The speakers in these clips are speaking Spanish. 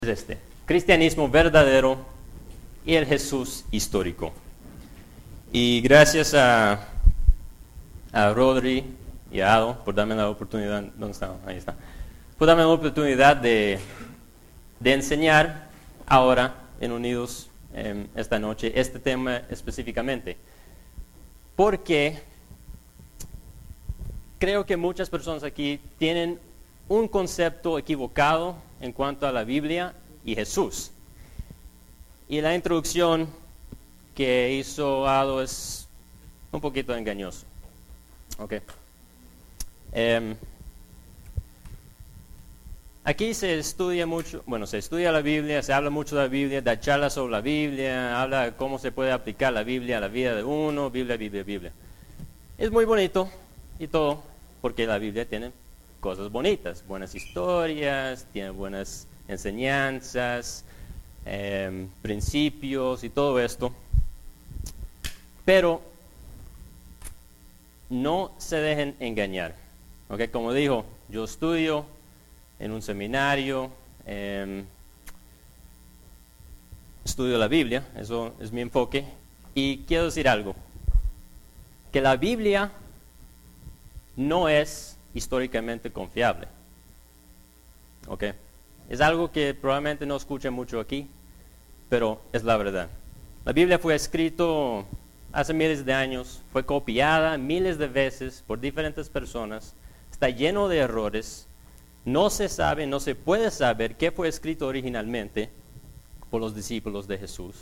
es cristianismo verdadero y el Jesús histórico. Y gracias a Rodri y a Ado por darme la oportunidad, ¿dónde está? Ahí está. Por darme la oportunidad de enseñar ahora en Unidos esta noche este tema específicamente. Porque creo que muchas personas aquí tienen un concepto equivocado en cuanto a la Biblia y Jesús. Y la introducción que hizo Ado es un poquito engañoso. Okay. Aquí se estudia mucho, se estudia la Biblia, se habla mucho de la Biblia, da charlas sobre la Biblia, habla de cómo se puede aplicar la Biblia a la vida de uno, Biblia. Es muy bonito y todo, porque la Biblia tiene cosas bonitas, buenas historias, tiene buenas enseñanzas, principios y todo esto. Pero no se dejen engañar. ¿Okay? Como dijo, yo estudio en un seminario, estudio la Biblia, eso es mi enfoque. Y quiero decir algo, que la Biblia no es históricamente confiable. ¿Okay? Es algo que probablemente no escuchen mucho aquí, pero es la verdad. La Biblia fue escrito hace miles de años, fue copiada miles de veces por diferentes personas, está lleno de errores, no se sabe, no se puede saber qué fue escrito originalmente por los discípulos de Jesús.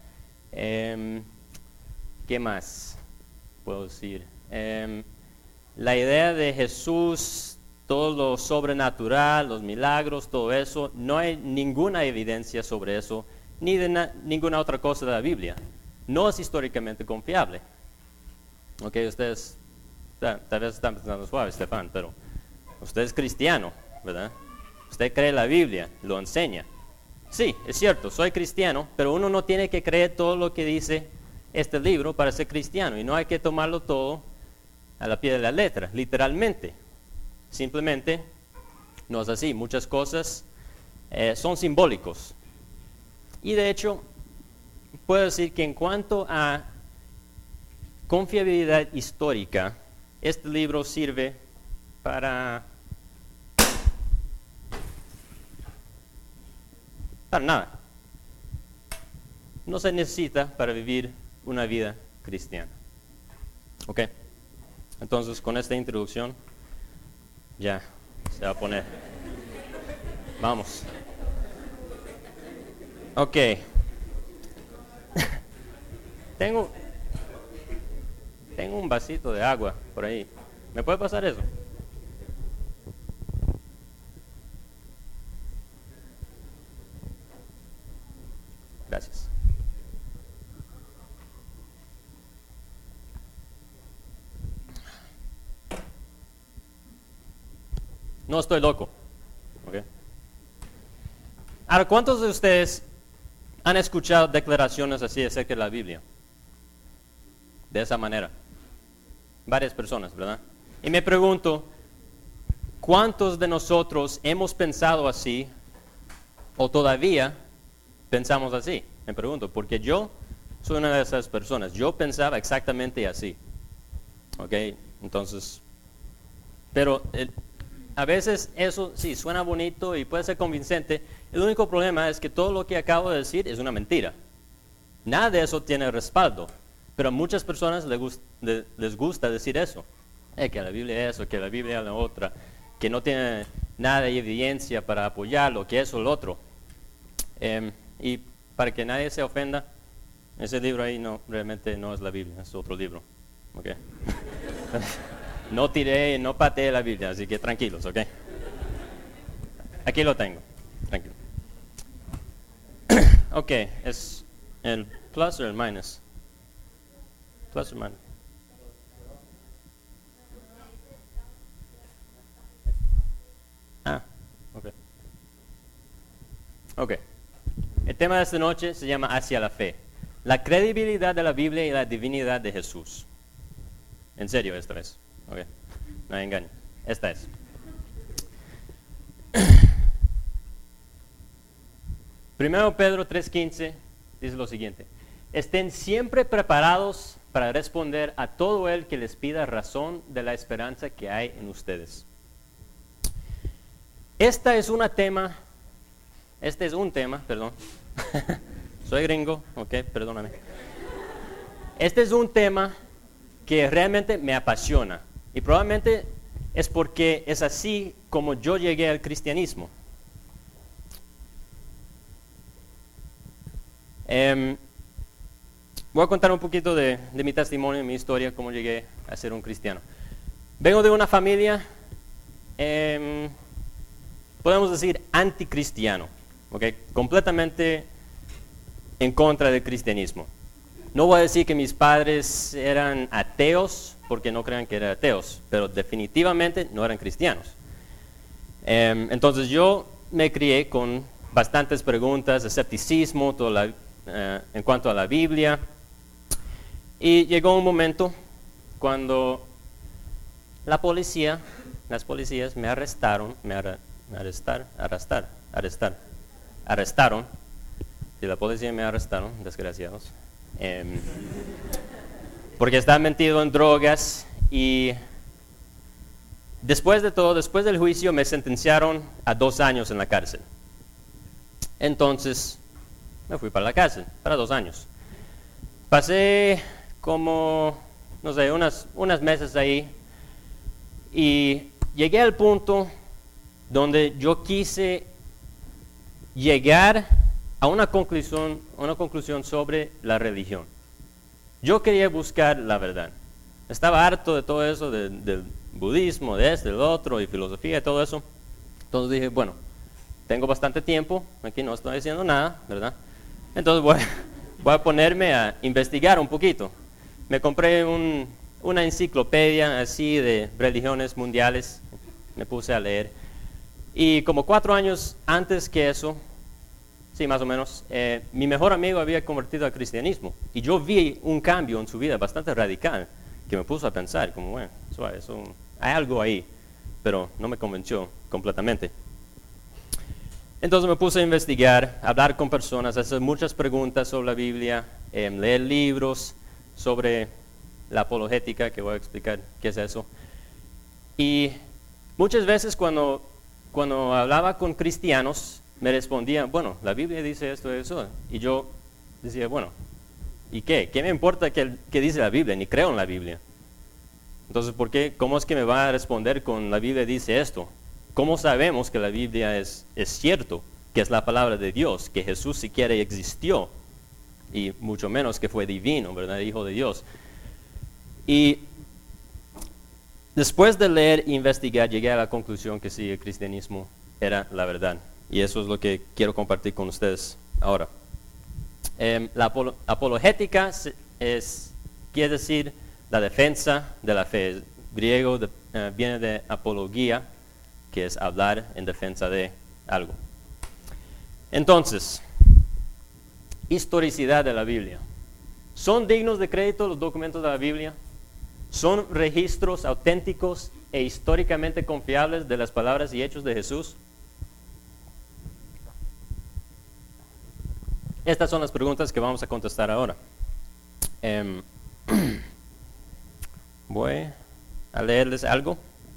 ¿Qué más puedo decir? La idea de Jesús, todo lo sobrenatural, los milagros, todo eso, no hay ninguna evidencia sobre eso, ni de ninguna otra cosa de la Biblia. No es históricamente confiable. Ok, ustedes tal vez están pensando suave, Estefan, pero usted es cristiano, ¿verdad? Usted cree la Biblia, lo enseña. Sí, es cierto, soy cristiano, pero uno no tiene que creer todo lo que dice este libro para ser cristiano, y no hay que tomarlo todo a la pie de la letra, literalmente. Simplemente no es así. Muchas cosas son simbólicos. Y de hecho, puedo decir que en cuanto a confiabilidad histórica, este libro sirve para nada. No se necesita para vivir una vida cristiana. ¿Ok? Entonces, con esta introducción, ya se va a poner. Vamos. Ok. Tengo un vasito de agua por ahí. ¿Me puede pasar eso? Gracias. No estoy loco. Okay. Ahora, ¿cuántos de ustedes han escuchado declaraciones así acerca de la Biblia? De esa manera. Varias personas, ¿verdad? Y me pregunto, ¿cuántos de nosotros hemos pensado así o todavía pensamos así? Me pregunto, porque yo soy una de esas personas. Yo pensaba exactamente así. ¿Ok? Entonces, pero a veces eso sí suena bonito y puede ser convincente. El único problema es que todo lo que acabo de decir es una mentira. Nada de eso tiene respaldo. Pero a muchas personas les gusta decir eso. Que la Biblia es eso, que la Biblia es la otra, que no tiene nada de evidencia para apoyarlo, que eso o lo otro. Y para que nadie se ofenda, ese libro ahí realmente no es la Biblia, es otro libro. ¿Okay? No tiré, no pateé la Biblia, así que tranquilos, ¿ok? Aquí lo tengo, tranquilo. Ok, ¿es el plus o el minus? Plus o minus. Ok. Ok. El tema de esta noche se llama Hacia la fe. La credibilidad de la Biblia y la divinidad de Jesús. En serio, esta vez. Ok. No hay engaño. Esta es. 1 Pedro 3:15 dice lo siguiente: estén siempre preparados para responder a todo el que les pida razón de la esperanza que hay en ustedes. Este es un tema, perdón. Soy gringo, ok, perdóname. Este es un tema que realmente me apasiona y probablemente es porque es así como yo llegué al cristianismo. Voy a contar un poquito de mi testimonio, mi historia, cómo llegué a ser un cristiano. Vengo de una familia, podemos decir, anticristiano, ¿okay? Completamente en contra del cristianismo. No voy a decir que mis padres eran ateos, porque no crean que eran ateos, pero definitivamente no eran cristianos. Entonces yo me crié con bastantes preguntas, escepticismo, en cuanto a la Biblia. Y llegó un momento cuando las policías me arrestaron. Sí, la policía me arrestaron, desgraciados. Porque estaba metido en drogas y después de todo, después del juicio me sentenciaron a 2 años en la cárcel. Entonces me fui para la cárcel, para 2 años. Pasé como, no sé, unas meses ahí y llegué al punto donde yo quise llegar a una conclusión sobre la religión. Yo quería buscar la verdad. Estaba harto de todo eso, del budismo, del otro, y filosofía y todo eso. Entonces dije, bueno, tengo bastante tiempo, aquí no estoy haciendo nada, ¿verdad? Entonces voy a ponerme a investigar un poquito. Me compré una enciclopedia así de religiones mundiales, me puse a leer. Y como 4 años antes que eso, sí, más o menos, mi mejor amigo había convertido al cristianismo. Y yo vi un cambio en su vida bastante radical, que me puso a pensar, como, bueno, eso, hay algo ahí, pero no me convenció completamente. Entonces me puse a investigar, a hablar con personas, a hacer muchas preguntas sobre la Biblia, leer libros sobre la apologética, que voy a explicar qué es eso. Y muchas veces cuando hablaba con cristianos, me respondían, bueno, la Biblia dice esto y eso. Y yo decía, bueno, ¿y qué? ¿Qué me importa qué dice la Biblia? Ni creo en la Biblia. Entonces, ¿cómo es que me va a responder con la Biblia dice esto? ¿Cómo sabemos que la Biblia es cierto, que es la palabra de Dios, que Jesús siquiera existió, y mucho menos que fue divino, ¿verdad? Hijo de Dios. Y después de leer e investigar, llegué a la conclusión que sí, el cristianismo era la verdad. Y eso es lo que quiero compartir con ustedes ahora. La apologética quiere decir la defensa de la fe. Griego viene de apología, que es hablar en defensa de algo. Entonces, historicidad de la Biblia. ¿Son dignos de crédito los documentos de la Biblia? ¿Son registros auténticos e históricamente confiables de las palabras y hechos de Jesús? Estas son las preguntas que vamos a contestar ahora. Voy a leerles algo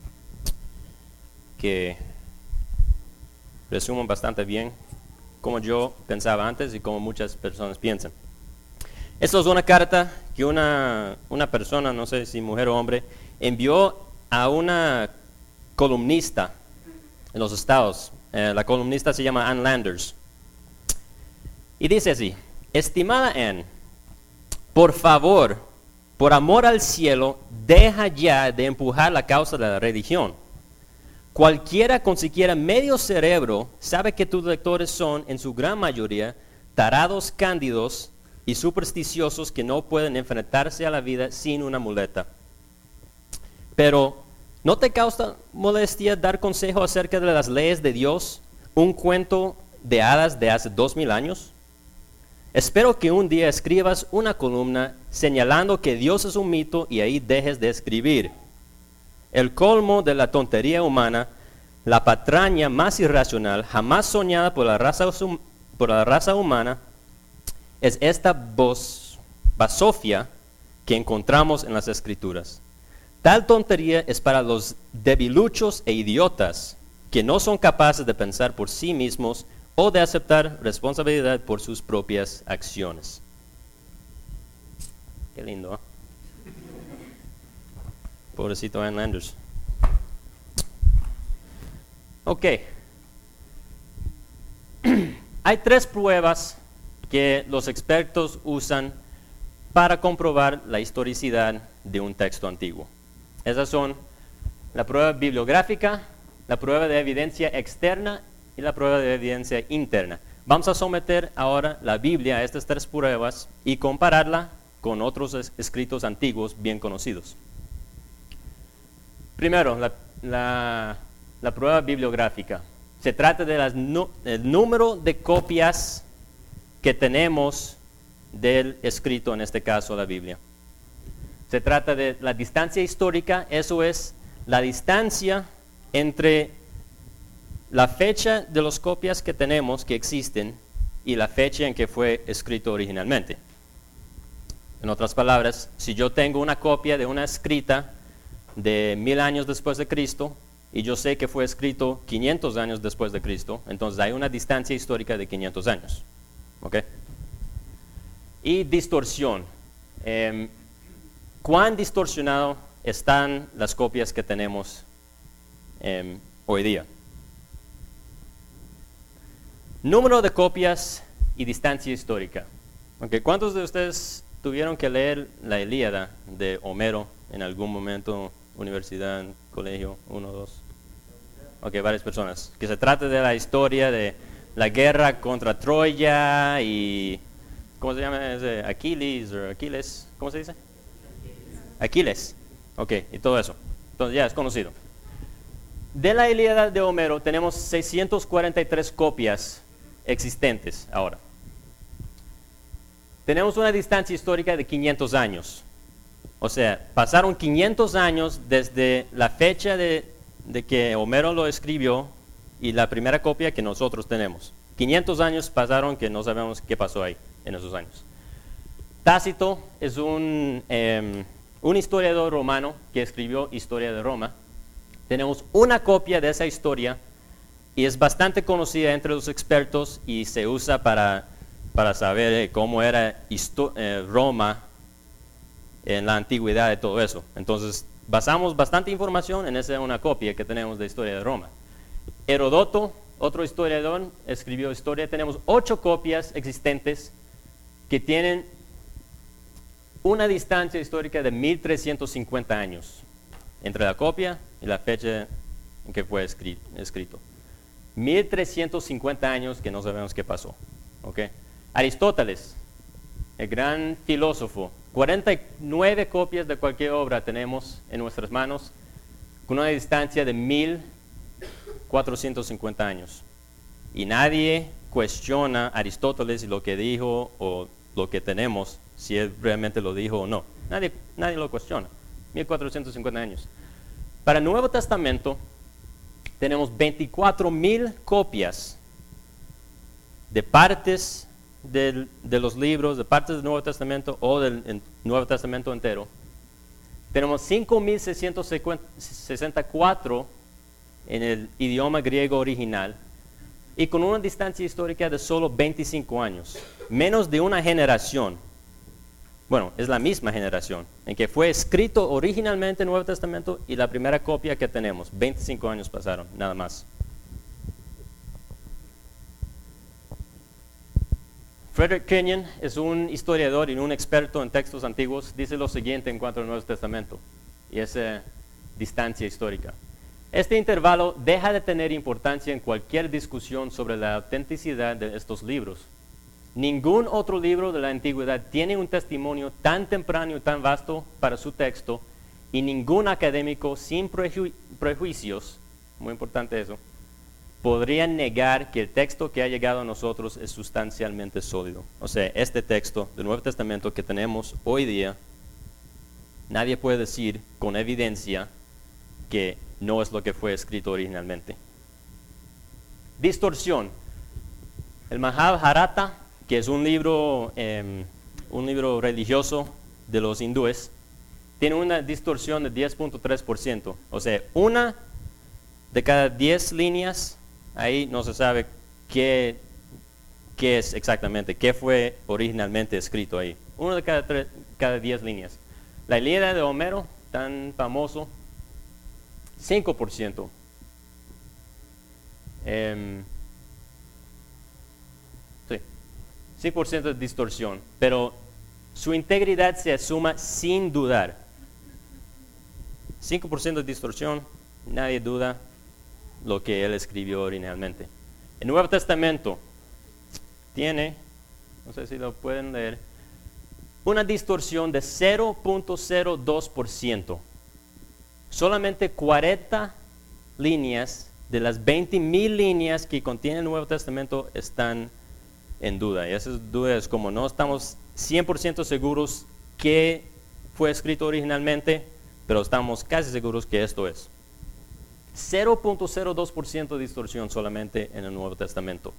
que resumen bastante bien como yo pensaba antes y como muchas personas piensan. Esto es una carta que una persona, no sé si mujer o hombre, envió a una columnista en los Estados. La columnista se llama Ann Landers. Y dice así: estimada Ann, por favor, por amor al cielo, deja ya de empujar la causa de la religión. Cualquiera con siquiera medio cerebro sabe que tus lectores son, en su gran mayoría, tarados cándidos y supersticiosos que no pueden enfrentarse a la vida sin una muleta. Pero, ¿no te causa molestia dar consejo acerca de las leyes de Dios, un cuento de hadas de hace 2000 años? Espero que un día escribas una columna señalando que Dios es un mito y ahí dejes de escribir. El colmo de la tontería humana, la patraña más irracional jamás soñada por la raza por la raza humana es esta basofia que encontramos en las Escrituras. Tal tontería es para los debiluchos e idiotas que no son capaces de pensar por sí mismos o de aceptar responsabilidad por sus propias acciones. Qué lindo, ¿eh? Pobrecito Ann Landers. Ok. Hay 3 pruebas que los expertos usan para comprobar la historicidad de un texto antiguo. Esas son la prueba bibliográfica, la prueba de evidencia externa y la prueba de evidencia interna. Vamos a someter ahora la Biblia a estas 3 pruebas y compararla con otros escritos antiguos bien conocidos. Primero, la prueba bibliográfica. Se trata del número de copias que tenemos del escrito, en este caso la Biblia. Se trata de la distancia histórica, eso es la distancia entre la fecha de las copias que tenemos, que existen, y la fecha en que fue escrito originalmente. En otras palabras, si yo tengo una copia de una escrita de 1000 años después de Cristo, y yo sé que fue escrito 500 años después de Cristo, entonces hay una distancia histórica de 500 años. ¿Ok? Y distorsión. ¿Cuán distorsionado están las copias que tenemos hoy día? Número de copias y distancia histórica. Okay. ¿Cuántos de ustedes tuvieron que leer la Ilíada de Homero en algún momento, universidad, colegio, 1, 2? Ok, varias personas. Que se trata de la historia de la guerra contra Troya y... ¿Cómo se llama ese? Aquiles, ¿cómo se dice? Aquiles. Ok, y todo eso. Entonces ya es conocido. De la Ilíada de Homero tenemos 643 copias existentes ahora. Tenemos una distancia histórica de 500 años. O sea, pasaron 500 años desde la fecha de que Homero lo escribió y la primera copia que nosotros tenemos. 500 años pasaron que no sabemos qué pasó ahí en esos años. Tácito es un historiador romano que escribió Historia de Roma. Tenemos una copia de esa historia y es bastante conocida entre los expertos y se usa para saber cómo era Roma en la antigüedad y todo eso. Entonces, basamos bastante información en esa una copia que tenemos de Historia de Roma. Heródoto, otro historiador, escribió historia. Tenemos 8 copias existentes que tienen una distancia histórica de 1350 años entre la copia y la fecha en que fue escrito. 1350 años que no sabemos qué pasó. ¿Okay? Aristóteles, el gran filósofo, 49 copias de cualquier obra tenemos en nuestras manos con una distancia de 1450 años. Y nadie cuestiona a Aristóteles y lo que dijo o lo que tenemos, si él realmente lo dijo o no. Nadie lo cuestiona. 1450 años. Para el Nuevo Testamento tenemos 24,000 copias de partes de los libros, de partes del Nuevo Testamento o del Nuevo Testamento entero. Tenemos 5,664 en el idioma griego original y con una distancia histórica de solo 25 años, menos de una generación. Bueno, es la misma generación en que fue escrito originalmente el Nuevo Testamento y la primera copia que tenemos. 25 años pasaron, nada más. Frederick Kenyon es un historiador y un experto en textos antiguos. Dice lo siguiente en cuanto al Nuevo Testamento y esa distancia histórica. Este intervalo deja de tener importancia en cualquier discusión sobre la autenticidad de estos libros. Ningún otro libro de la antigüedad tiene un testimonio tan temprano y tan vasto para su texto, y ningún académico sin prejuicios, muy importante eso, podría negar que el texto que ha llegado a nosotros es sustancialmente sólido. O sea, este texto del Nuevo Testamento que tenemos hoy día, nadie puede decir con evidencia que no es lo que fue escrito originalmente. Distorsión. El Mahabharata, que es un libro religioso de los hindúes, tiene una distorsión de 10.3%. O sea, una de cada 10 líneas, ahí no se sabe qué es exactamente, qué fue originalmente escrito ahí. Uno de cada 10 líneas. La Ilíada de Homero, tan famoso, 5%. Sí, 5% de distorsión, pero su integridad se asuma sin dudar. 5% de distorsión, nadie duda lo que él escribió originalmente. El Nuevo Testamento tiene, no sé si lo pueden leer, una distorsión de 0.02%. Solamente 40 líneas de las 20,000 líneas que contiene el Nuevo Testamento están en duda. Y esas dudas, como no estamos 100% seguros que fue escrito originalmente, pero estamos casi seguros que esto es. 0.02% de distorsión solamente en el Nuevo Testamento.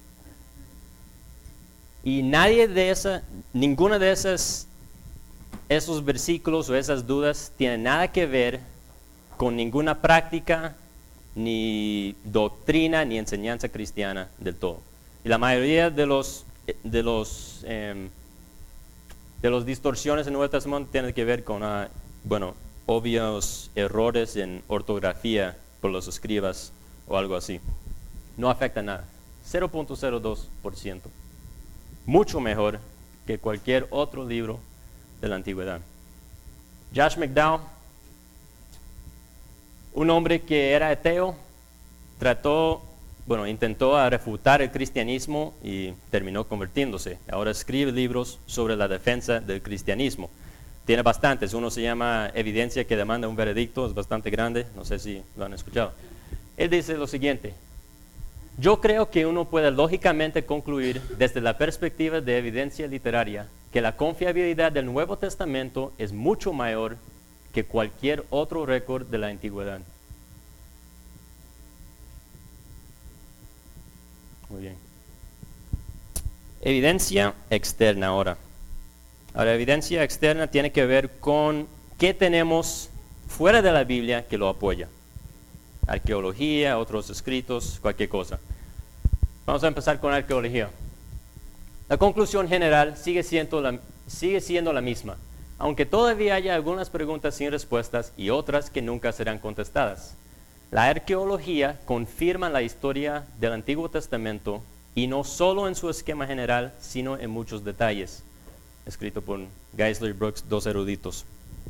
Y ninguno de esos versículos o esas dudas tiene nada que ver con ninguna práctica, ni doctrina, ni enseñanza cristiana del todo. Y la mayoría de los distorsiones en el Nuevo Testamento tienen que ver con, obvios errores en ortografía por los escribas o algo así. No afecta nada. 0.02%. Mucho mejor que cualquier otro libro de la antigüedad. Josh McDowell, un hombre que era ateo, intentó refutar el cristianismo y terminó convirtiéndose. Ahora escribe libros sobre la defensa del cristianismo. Tiene bastantes. Uno se llama Evidencia que demanda un veredicto, es bastante grande, no sé si lo han escuchado. Él dice lo siguiente: yo creo que uno puede lógicamente concluir desde la perspectiva de evidencia literaria que la confiabilidad del Nuevo Testamento es mucho mayor que cualquier otro récord de la antigüedad. Muy bien. Evidencia externa ahora. Ahora, evidencia externa tiene que ver con qué tenemos fuera de la Biblia que lo apoya. Arqueología, otros escritos, cualquier cosa. Vamos a empezar con arqueología. La conclusión general sigue siendo la misma, aunque todavía haya algunas preguntas sin respuestas y otras que nunca serán contestadas. La arqueología confirma la historia del Antiguo Testamento, y no solo en su esquema general, sino en muchos detalles. Escrito por Geisler y Brooks, dos eruditos.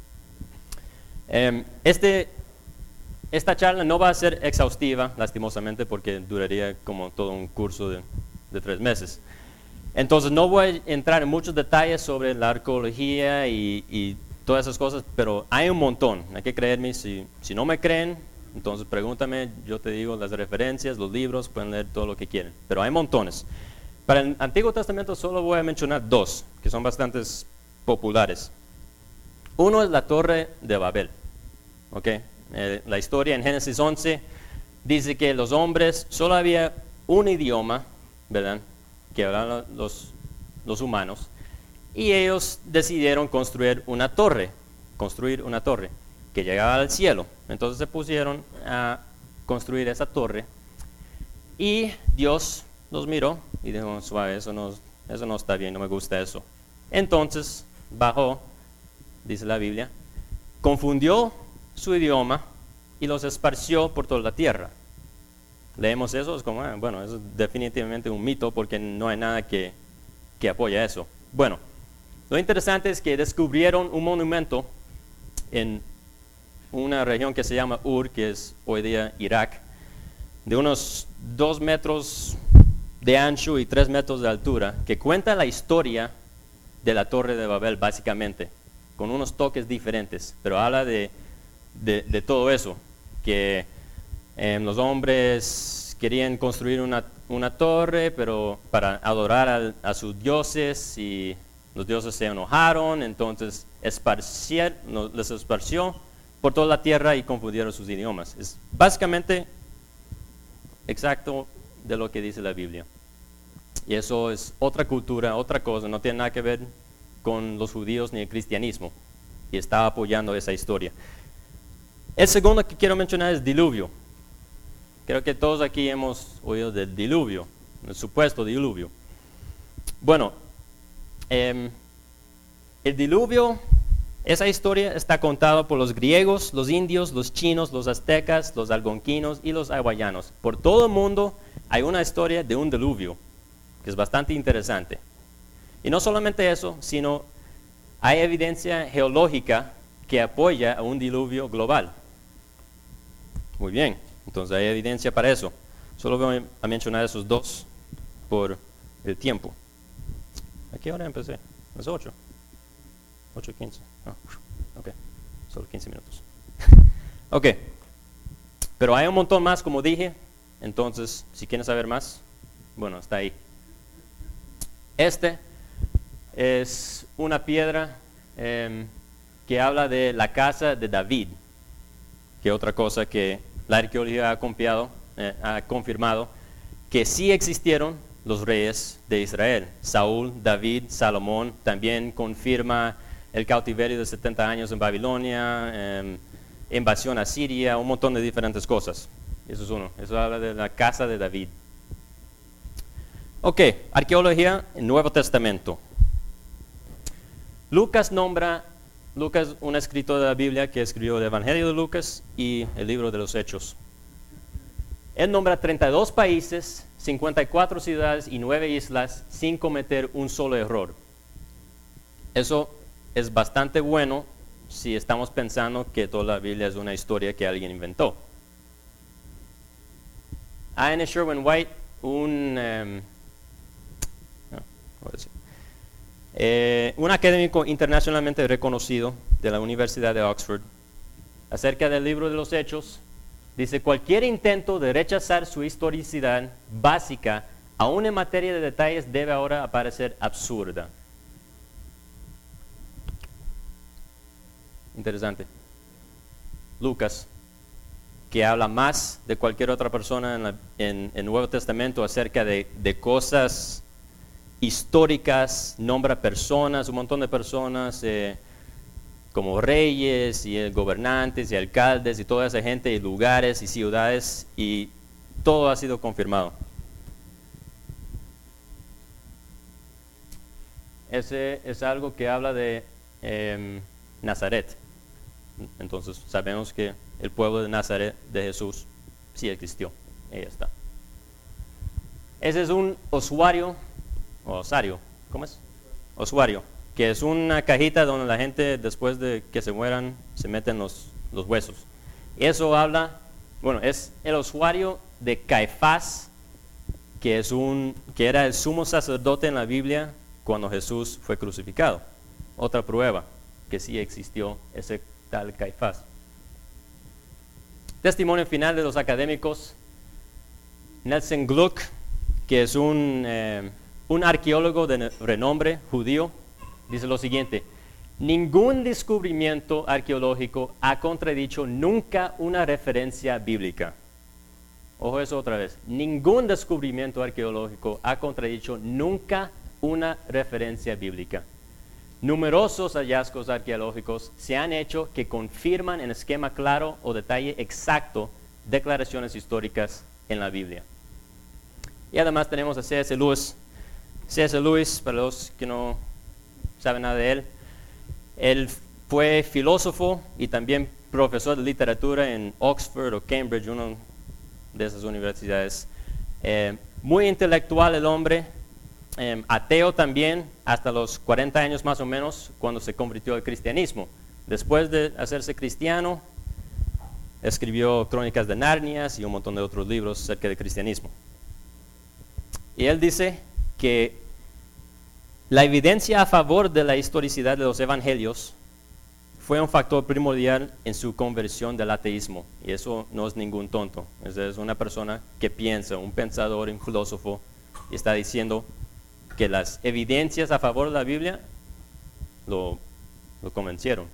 Esta charla no va a ser exhaustiva, lastimosamente, porque duraría como todo un curso de 3 meses. Entonces no voy a entrar en muchos detalles sobre la arqueología y todas esas cosas, pero hay un montón. Hay que creerme. Si no me creen, entonces pregúntame, yo te digo las referencias, los libros, pueden leer todo lo que quieren. Pero hay montones. Para el Antiguo Testamento solo voy a mencionar 2, que son bastante populares. Uno es la Torre de Babel. ¿Okay? La historia en Génesis 11 dice que los hombres, solo había un idioma, ¿verdad?, que hablaban los humanos, y ellos decidieron construir una torre que llegaba al cielo. Entonces se pusieron a construir esa torre, y Dios los miró y dijo: suave, eso no está bien, no me gusta eso. Entonces bajó, dice la Biblia, confundió su idioma y los esparció por toda la tierra. Leemos eso, es como, eso es definitivamente un mito, porque no hay nada que apoya eso. Bueno, lo interesante es que descubrieron un monumento en una región que se llama Ur, que es hoy día Irak, de unos 2 metros de ancho y 3 metros de altura, que cuenta la historia de la Torre de Babel, básicamente, con unos toques diferentes, pero habla de todo eso, que los hombres querían construir una torre, pero para adorar a sus dioses, y los dioses se enojaron, entonces les esparció por toda la tierra y confundieron sus idiomas. Es básicamente exacto de lo que dice la Biblia. Y eso es otra cultura, otra cosa, no tiene nada que ver con los judíos ni el cristianismo. Y estaba apoyando esa historia. El segundo que quiero mencionar es diluvio. Creo que todos aquí hemos oído del diluvio, el supuesto diluvio. Bueno, el diluvio, esa historia está contada por los griegos, los indios, los chinos, los aztecas, los algonquinos y los hawaianos. Por todo el mundo hay una historia de un diluvio, que es bastante interesante. Y no solamente eso, sino hay evidencia geológica que apoya a un diluvio global. Muy bien, entonces hay evidencia para eso. Solo voy a mencionar esos dos por el tiempo. ¿A qué hora empecé? A las 8. 8:15. Ok, solo 15 minutos. Ok, pero hay un montón más, como dije. Entonces, si quieren saber más, bueno, está ahí. Este es una piedra que habla de la casa de David, que otra cosa que la arqueología ha confirmado, que sí existieron los reyes de Israel. Saúl, David, Salomón. También confirma el cautiverio de 70 años en Babilonia, invasión a Siria, un montón de diferentes cosas. Eso es uno, eso habla de la casa de David. Ok, arqueología en Nuevo Testamento. Lucas, un escritor de la Biblia que escribió el Evangelio de Lucas y el libro de los Hechos. Él nombra 32 países, 54 ciudades y 9 islas sin cometer un solo error. Eso es bastante bueno si estamos pensando que toda la Biblia es una historia que alguien inventó. A.N. Sherwin White, un académico internacionalmente reconocido de la Universidad de Oxford, acerca del libro de los Hechos, dice: cualquier intento de rechazar su historicidad básica, aún en materia de detalles, debe ahora parecer absurda. Interesante. Lucas, que habla más de cualquier otra persona en el Nuevo Testamento acerca de cosas históricas, nombra personas, un montón de personas, como reyes y gobernantes y alcaldes y toda esa gente y lugares y ciudades, y todo ha sido confirmado. Ese es algo que habla de Nazaret. Entonces sabemos que el pueblo de Nazaret de Jesús sí existió. Ahí está. Ese es un osario, ¿cómo es? Osario, que es una cajita donde la gente, después de que se mueran, se meten los huesos. Eso habla, bueno, es el osario de Caifás, que era el sumo sacerdote en la Biblia cuando Jesús fue crucificado. Otra prueba que sí existió ese tal Caifás. Testimonio final de los académicos. Nelson Gluck, que es un arqueólogo de renombre judío, dice lo siguiente: ningún descubrimiento arqueológico ha contradicho nunca una referencia bíblica. Ojo eso otra vez. Ningún descubrimiento arqueológico ha contradicho nunca una referencia bíblica. Numerosos hallazgos arqueológicos se han hecho que confirman en esquema claro o detalle exacto declaraciones históricas en la Biblia. Y además tenemos a C.S. Lewis. C.S. Lewis, para los que no saben nada de él fue filósofo y también profesor de literatura en Oxford o Cambridge, una de esas universidades. Muy intelectual el hombre. Ateo también, hasta los 40 años más o menos, cuando se convirtió al cristianismo. Después de hacerse cristiano, escribió Crónicas de Narnia y un montón de otros libros acerca del cristianismo. Y él dice que la evidencia a favor de la historicidad de los evangelios fue un factor primordial en su conversión del ateísmo. Y eso no es ningún tonto. Es una persona que piensa, un pensador, un filósofo, y está diciendo que las evidencias a favor de la Biblia lo convencieron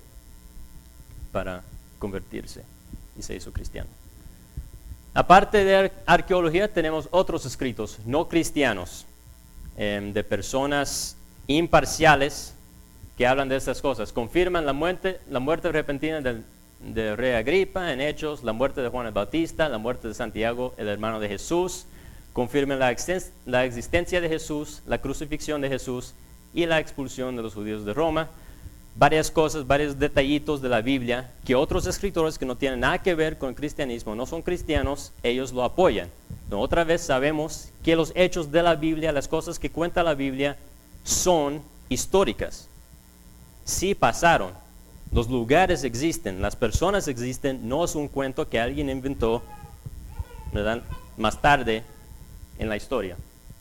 para convertirse y se hizo cristiano. Aparte de arqueología, tenemos otros escritos no cristianos, de personas imparciales que hablan de estas cosas. Confirman la muerte repentina del rey Agripa en Hechos, la muerte de Juan el Bautista, la muerte de Santiago, el hermano de Jesús. Confirman la existencia de Jesús, la crucifixión de Jesús y la expulsión de los judíos de Roma. Varias cosas, varios detallitos de la Biblia que otros escritores que no tienen nada que ver con el cristianismo, no son cristianos, ellos lo apoyan. Pero otra vez sabemos que los hechos de la Biblia, las cosas que cuenta la Biblia, son históricas. Sí pasaron, los lugares existen, las personas existen, no es un cuento que alguien inventó, ¿verdad?, más tarde en la historia.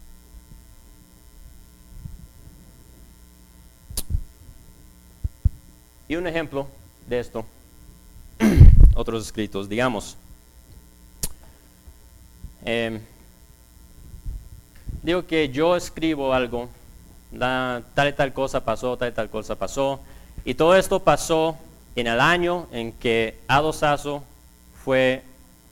Y un ejemplo de esto, otros escritos, digamos, digo que yo escribo algo, tal y tal cosa pasó, tal y tal cosa pasó, y todo esto pasó en el año en que Aldo Sasso fue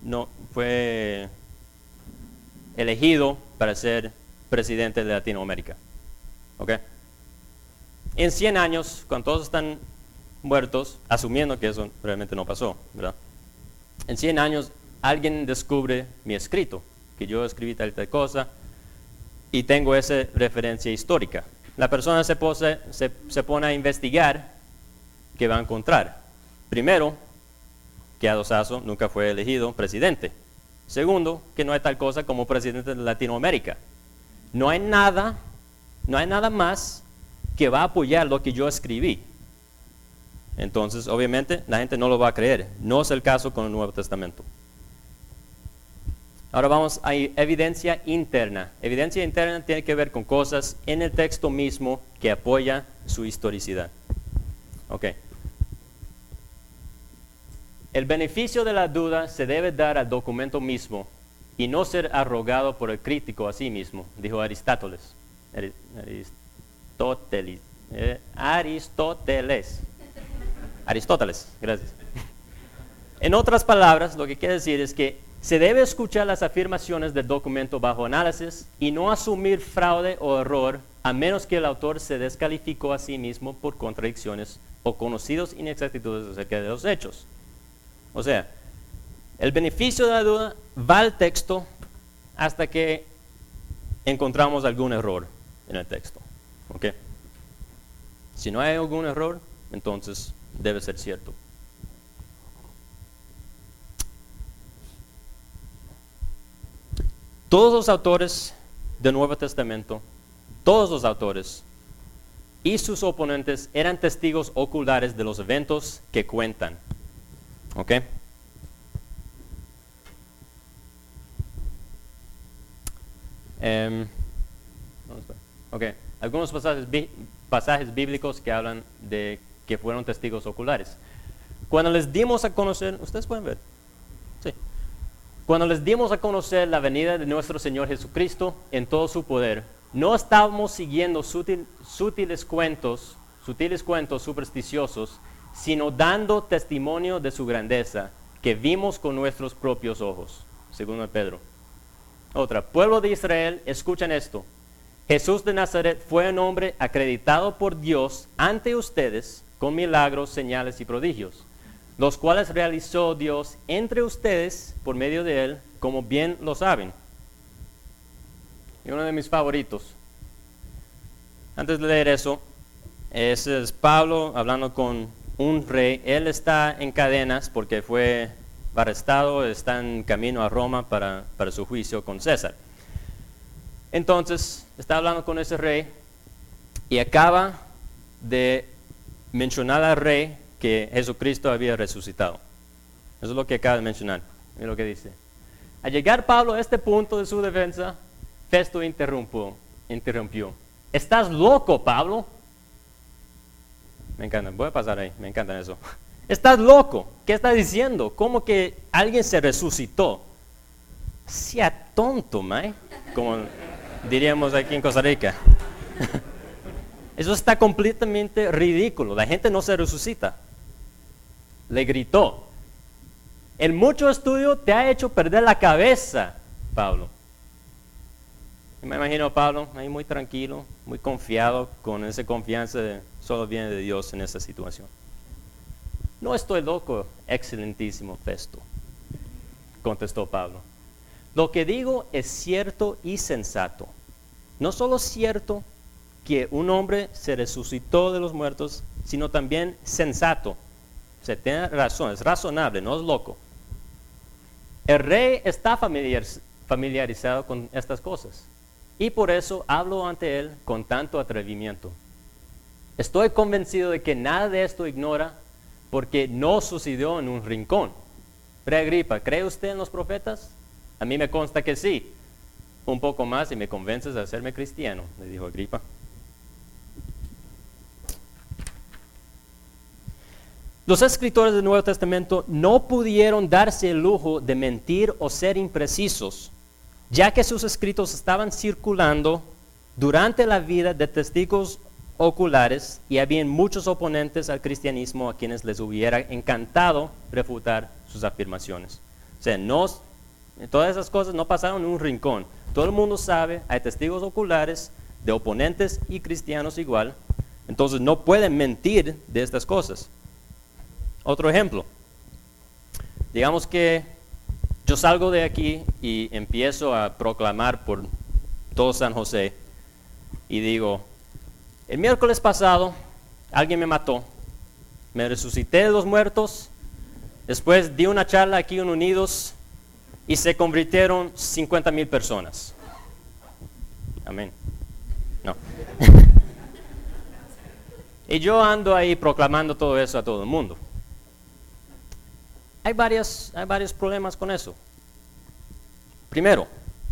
elegido para ser presidente de Latinoamérica. ¿Ok? En 100 años, cuando todos están muertos, asumiendo que eso realmente no pasó, ¿verdad? En 100 años alguien descubre mi escrito, que yo escribí tal y tal cosa, y tengo esa referencia histórica. La persona se pone a investigar, ¿qué va a encontrar? Primero, que Aldo Sasso nunca fue elegido presidente. Segundo, que no hay tal cosa como presidente de Latinoamérica. No hay nada más que va a apoyar lo que yo escribí. Entonces, obviamente, la gente no lo va a creer. No es el caso con el Nuevo Testamento. Ahora vamos a evidencia interna. Evidencia interna tiene que ver con cosas en el texto mismo que apoya su historicidad. Ok. El beneficio de la duda se debe dar al documento mismo y no ser arrogado por el crítico a sí mismo, dijo Aristóteles. Aristóteles, gracias. En otras palabras, lo que quiere decir es que se debe escuchar las afirmaciones del documento bajo análisis y no asumir fraude o error a menos que el autor se descalificó a sí mismo por contradicciones o conocidos inexactitudes acerca de los hechos. O sea, el beneficio de la duda va al texto hasta que encontramos algún error en el texto. ¿Ok? Si no hay algún error, entonces debe ser cierto. Todos los autores del Nuevo Testamento, todos los autores y sus oponentes eran testigos oculares de los eventos que cuentan. ¿Ok? Algunos pasajes bíblicos que hablan de que fueron testigos oculares. Cuando les dimos a conocer, ustedes pueden ver, sí. Cuando les dimos a conocer la venida de nuestro Señor Jesucristo en todo su poder, no estábamos siguiendo sutiles cuentos supersticiosos, sino dando testimonio de su grandeza que vimos con nuestros propios ojos, según Pedro. Otra, pueblo de Israel, escuchen esto. Jesús de Nazaret fue un hombre acreditado por Dios ante ustedes con milagros, señales y prodigios, los cuales realizó Dios entre ustedes por medio de él, como bien lo saben. Y uno de mis favoritos, antes de leer eso, ese es Pablo hablando con un rey. Él está en cadenas porque fue arrestado, está en camino a Roma para su juicio con César. Entonces, está hablando con ese rey y acaba de mencionar al rey que Jesucristo había resucitado. Eso es lo que acaba de mencionar. Es lo que dice. Al llegar Pablo a este punto de su defensa, Festo interrumpió. ¿Estás loco, Pablo? Me encanta, voy a pasar ahí, me encanta eso. ¿Estás loco? ¿Qué estás diciendo? ¿Cómo que alguien se resucitó? Sea tonto, mae, como diríamos aquí en Costa Rica. Eso está completamente ridículo. La gente no se resucita. Le gritó. El mucho estudio te ha hecho perder la cabeza, Pablo. Y me imagino a Pablo ahí muy tranquilo, muy confiado, con esa confianza de solo viene de Dios en esta situación. No estoy loco, excelentísimo Festo, contestó Pablo. Lo que digo es cierto y sensato. No solo cierto que un hombre se resucitó de los muertos, sino también sensato. Se tiene razón, es razonable, no es loco. El rey está familiarizado con estas cosas y por eso hablo ante él con tanto atrevimiento. Estoy convencido de que nada de esto ignora porque no sucedió en un rincón. Rey Agripa, ¿cree usted en los profetas? A mí me consta que sí. Un poco más y me convences de hacerme cristiano, le dijo Agripa. Los escritores del Nuevo Testamento no pudieron darse el lujo de mentir o ser imprecisos, ya que sus escritos estaban circulando durante la vida de testigos oculares y había muchos oponentes al cristianismo a quienes les hubiera encantado refutar sus afirmaciones. O sea, todas esas cosas no pasaron en un rincón. Todo el mundo sabe, hay testigos oculares de oponentes y cristianos igual, entonces no pueden mentir de estas cosas. Otro ejemplo, digamos que yo salgo de aquí y empiezo a proclamar por todo San José y digo, el miércoles pasado alguien me mató, me resucité de los muertos, después di una charla aquí en Unidos y se convirtieron 50,000 personas. Amén. No. Y yo ando ahí proclamando todo eso a todo el mundo. Hay varios problemas con eso. Primero,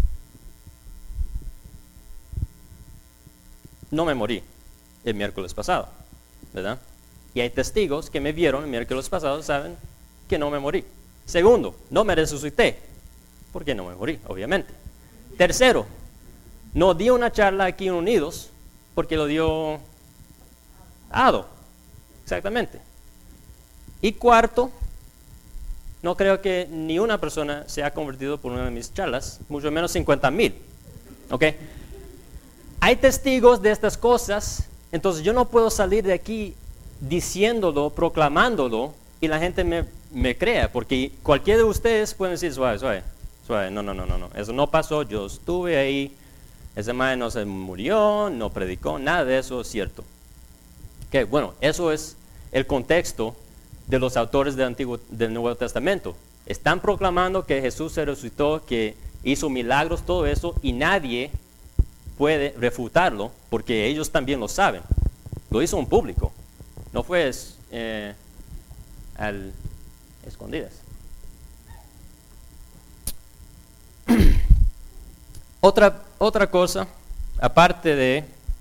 no me morí el miércoles pasado, ¿verdad? Y hay testigos que me vieron el miércoles pasado, saben que no me morí. Segundo, no me resucité, porque no me morí, obviamente. Tercero, no di una charla aquí en Unidos, porque lo dio Ado, exactamente. Y cuarto, no creo que ni una persona se ha convertido por una de mis charlas, mucho menos 50,000. ¿Ok? Hay testigos de estas cosas, entonces yo no puedo salir de aquí diciéndolo, proclamándolo, y la gente me crea, porque cualquiera de ustedes puede decir, suave, no, eso no pasó, yo estuve ahí, ese madre no se murió, no predicó, nada de eso es cierto. Ok, bueno, eso es el contexto de los autores del Nuevo Testamento. Están proclamando que Jesús se resucitó, que hizo milagros, todo eso, y nadie puede refutarlo porque ellos también lo saben. Lo hizo en público, no fue al escondidas. Otra cosa, aparte de,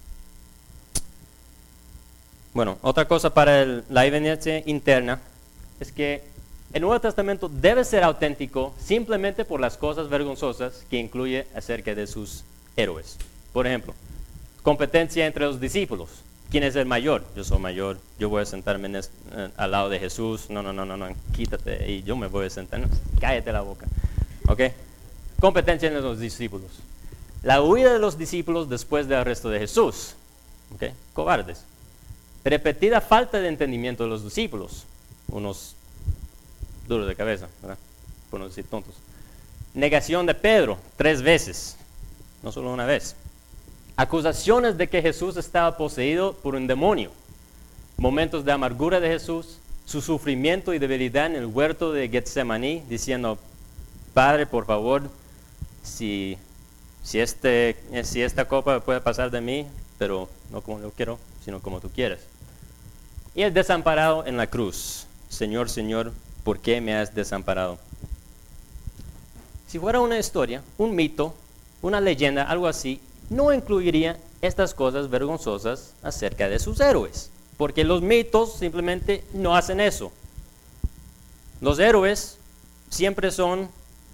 otra cosa para la evidencia interna es que el Nuevo Testamento debe ser auténtico simplemente por las cosas vergonzosas que incluye acerca de sus héroes. Por ejemplo, competencia entre los discípulos. ¿Quién es el mayor? Yo soy mayor, yo voy a sentarme al lado de Jesús. No, quítate y yo me voy a sentar. No, cállate la boca. ¿Ok? Competencia entre los discípulos. La huida de los discípulos después del arresto de Jesús. ¿Ok? Cobardes. Repetida falta de entendimiento de los discípulos. Unos duros de cabeza, ¿verdad? Por no decir tontos. Negación de Pedro 3 veces, no solo una vez. Acusaciones de que Jesús estaba poseído por un demonio. Momentos de amargura de Jesús, su sufrimiento y debilidad en el huerto de Getsemaní, diciendo, Padre, por favor, si esta copa puede pasar de mí, pero no como yo quiero, sino como tú quieres. Y el desamparado en la cruz. Señor, Señor, ¿por qué me has desamparado? Si fuera una historia, un mito, una leyenda, algo así, no incluiría estas cosas vergonzosas acerca de sus héroes, porque los mitos simplemente no hacen eso. Los héroes siempre son,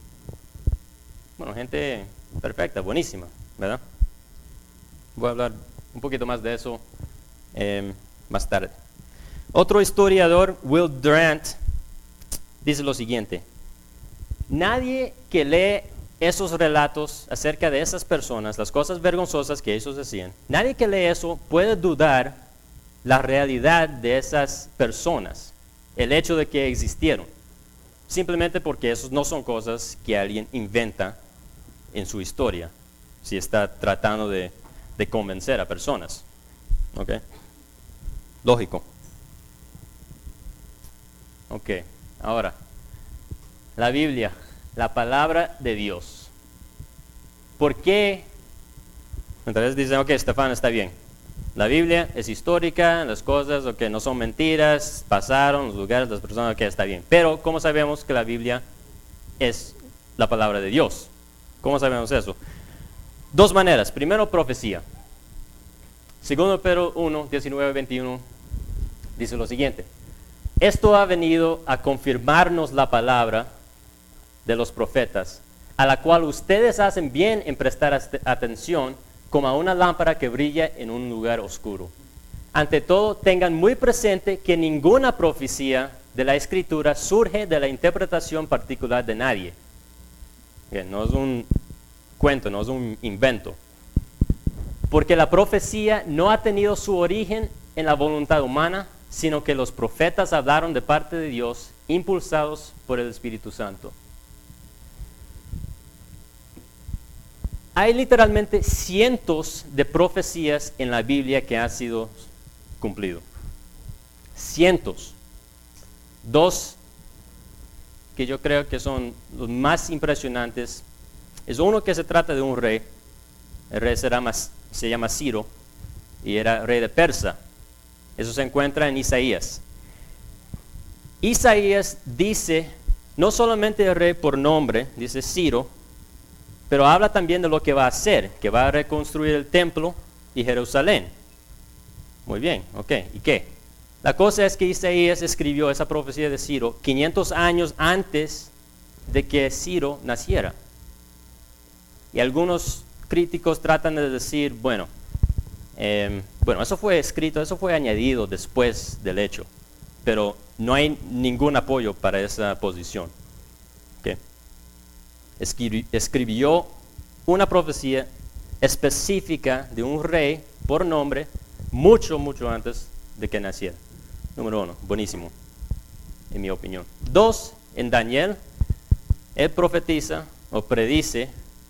gente perfecta, buenísima, ¿verdad? Voy a hablar un poquito más de eso más tarde. Otro historiador, Will Durant, dice lo siguiente: nadie que lee esos relatos acerca de esas personas, las cosas vergonzosas que ellos hacían, nadie que lee eso puede dudar la realidad de esas personas, el hecho de que existieron, simplemente porque esos no son cosas que alguien inventa en su historia, si está tratando de convencer a personas. ¿Ok? Lógico. Ok, ahora, la Biblia, la palabra de Dios. ¿Por qué? Entonces dicen, ok, Estefan, está bien. La Biblia es histórica, las cosas, ok, no son mentiras, pasaron, los lugares, las personas, ok, está bien. Pero, ¿cómo sabemos que la Biblia es la palabra de Dios? ¿Cómo sabemos eso? Dos maneras. Primero, profecía. Segundo Pedro 1, 19, 21, dice lo siguiente. Esto ha venido a confirmarnos la palabra de los profetas, a la cual ustedes hacen bien en prestar atención, como a una lámpara que brilla en un lugar oscuro. Ante todo, tengan muy presente que ninguna profecía de la Escritura surge de la interpretación particular de nadie. Bien, no es un cuento, no es un invento. Porque la profecía no ha tenido su origen en la voluntad humana, sino que los profetas hablaron de parte de Dios, impulsados por el Espíritu Santo. Hay literalmente cientos de profecías en la Biblia que han sido cumplidas. Cientos. Dos que yo creo que son los más impresionantes. Es uno que se trata de un rey. El rey se llama Ciro y era rey de Persia. Eso se encuentra en Isaías. Isaías dice, no solamente el rey por nombre, dice Ciro, pero habla también de lo que va a hacer, que va a reconstruir el templo y Jerusalén. Muy bien, ok, ¿y qué? La cosa es que Isaías escribió esa profecía de Ciro 500 años antes de que Ciro naciera. Y algunos críticos tratan de decir, bueno, eso fue escrito, eso fue añadido después del hecho, pero no hay ningún apoyo para esa posición. ¿Okay? Escribió una profecía específica de un rey por nombre mucho antes de que naciera. Número 1, buenísimo, en mi opinión. 2, en Daniel, él profetiza o predice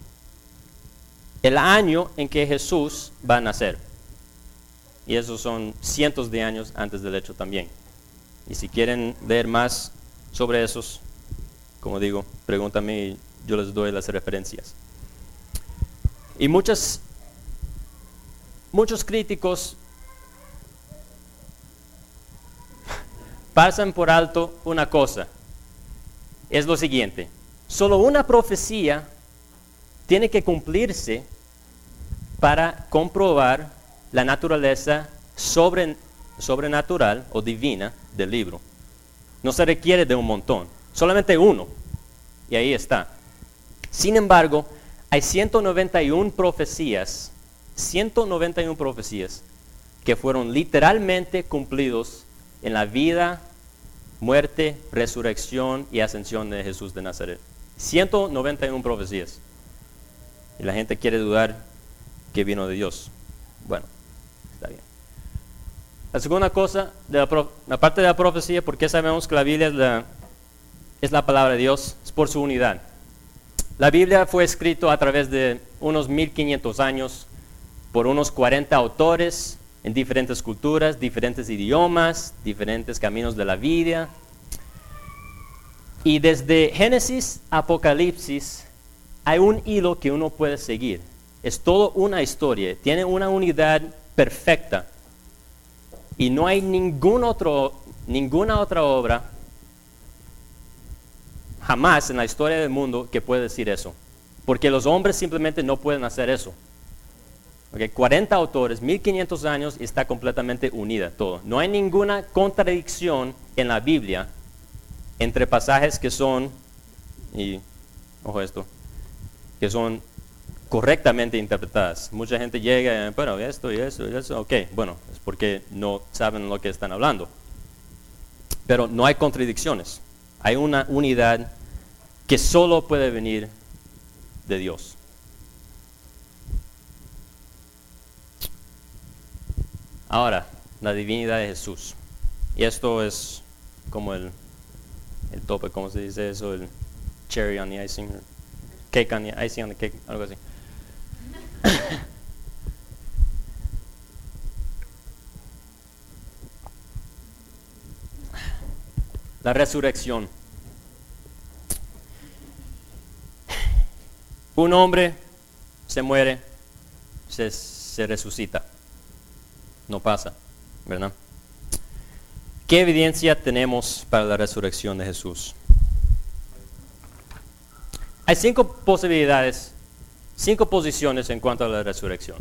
el año en que Jesús va a nacer. Y esos son cientos de años antes del hecho también. Y si quieren leer más sobre esos, como digo, pregúntame y yo les doy las referencias. Y muchos críticos pasan por alto una cosa. Es lo siguiente. Solo una profecía tiene que cumplirse para comprobar la naturaleza sobrenatural o divina del libro. No se requiere de un montón, solamente uno, y ahí está. Sin embargo, hay 191 profecías que fueron literalmente cumplidos en la vida, muerte, resurrección y ascensión de Jesús de Nazaret. 191 profecías. Y la gente quiere dudar que vino de Dios. Bueno, está bien. La segunda cosa, la parte de la profecía, ¿por qué sabemos que la Biblia es la palabra de Dios? Es por su unidad. La Biblia fue escrita a través de unos 1500 años por unos 40 autores en diferentes culturas, diferentes idiomas, diferentes caminos de la vida. Y desde Génesis a Apocalipsis hay un hilo que uno puede seguir. Es todo una historia, tiene una unidad perfecta. Y no hay ninguna otra obra jamás en la historia del mundo que pueda decir eso. Porque los hombres simplemente no pueden hacer eso. Okay, 40 autores, 1500 años y está completamente unida todo. No hay ninguna contradicción en la Biblia entre pasajes que son, y ojo esto, que son correctamente interpretadas. Mucha gente llega, bueno, esto y eso y eso, ok, bueno, es porque no saben lo que están hablando. Pero no hay contradicciones. Hay una unidad que solo puede venir de Dios. Ahora, la divinidad de Jesús. Y esto es como el tope, ¿cómo se dice eso? El cherry on the icing, cake on the icing on the cake, algo así. La resurrección. Un hombre se muere, se resucita. No pasa, ¿verdad? ¿Qué evidencia tenemos para la resurrección de Jesús? Hay 5 posibilidades, 5 posiciones en cuanto a la resurrección.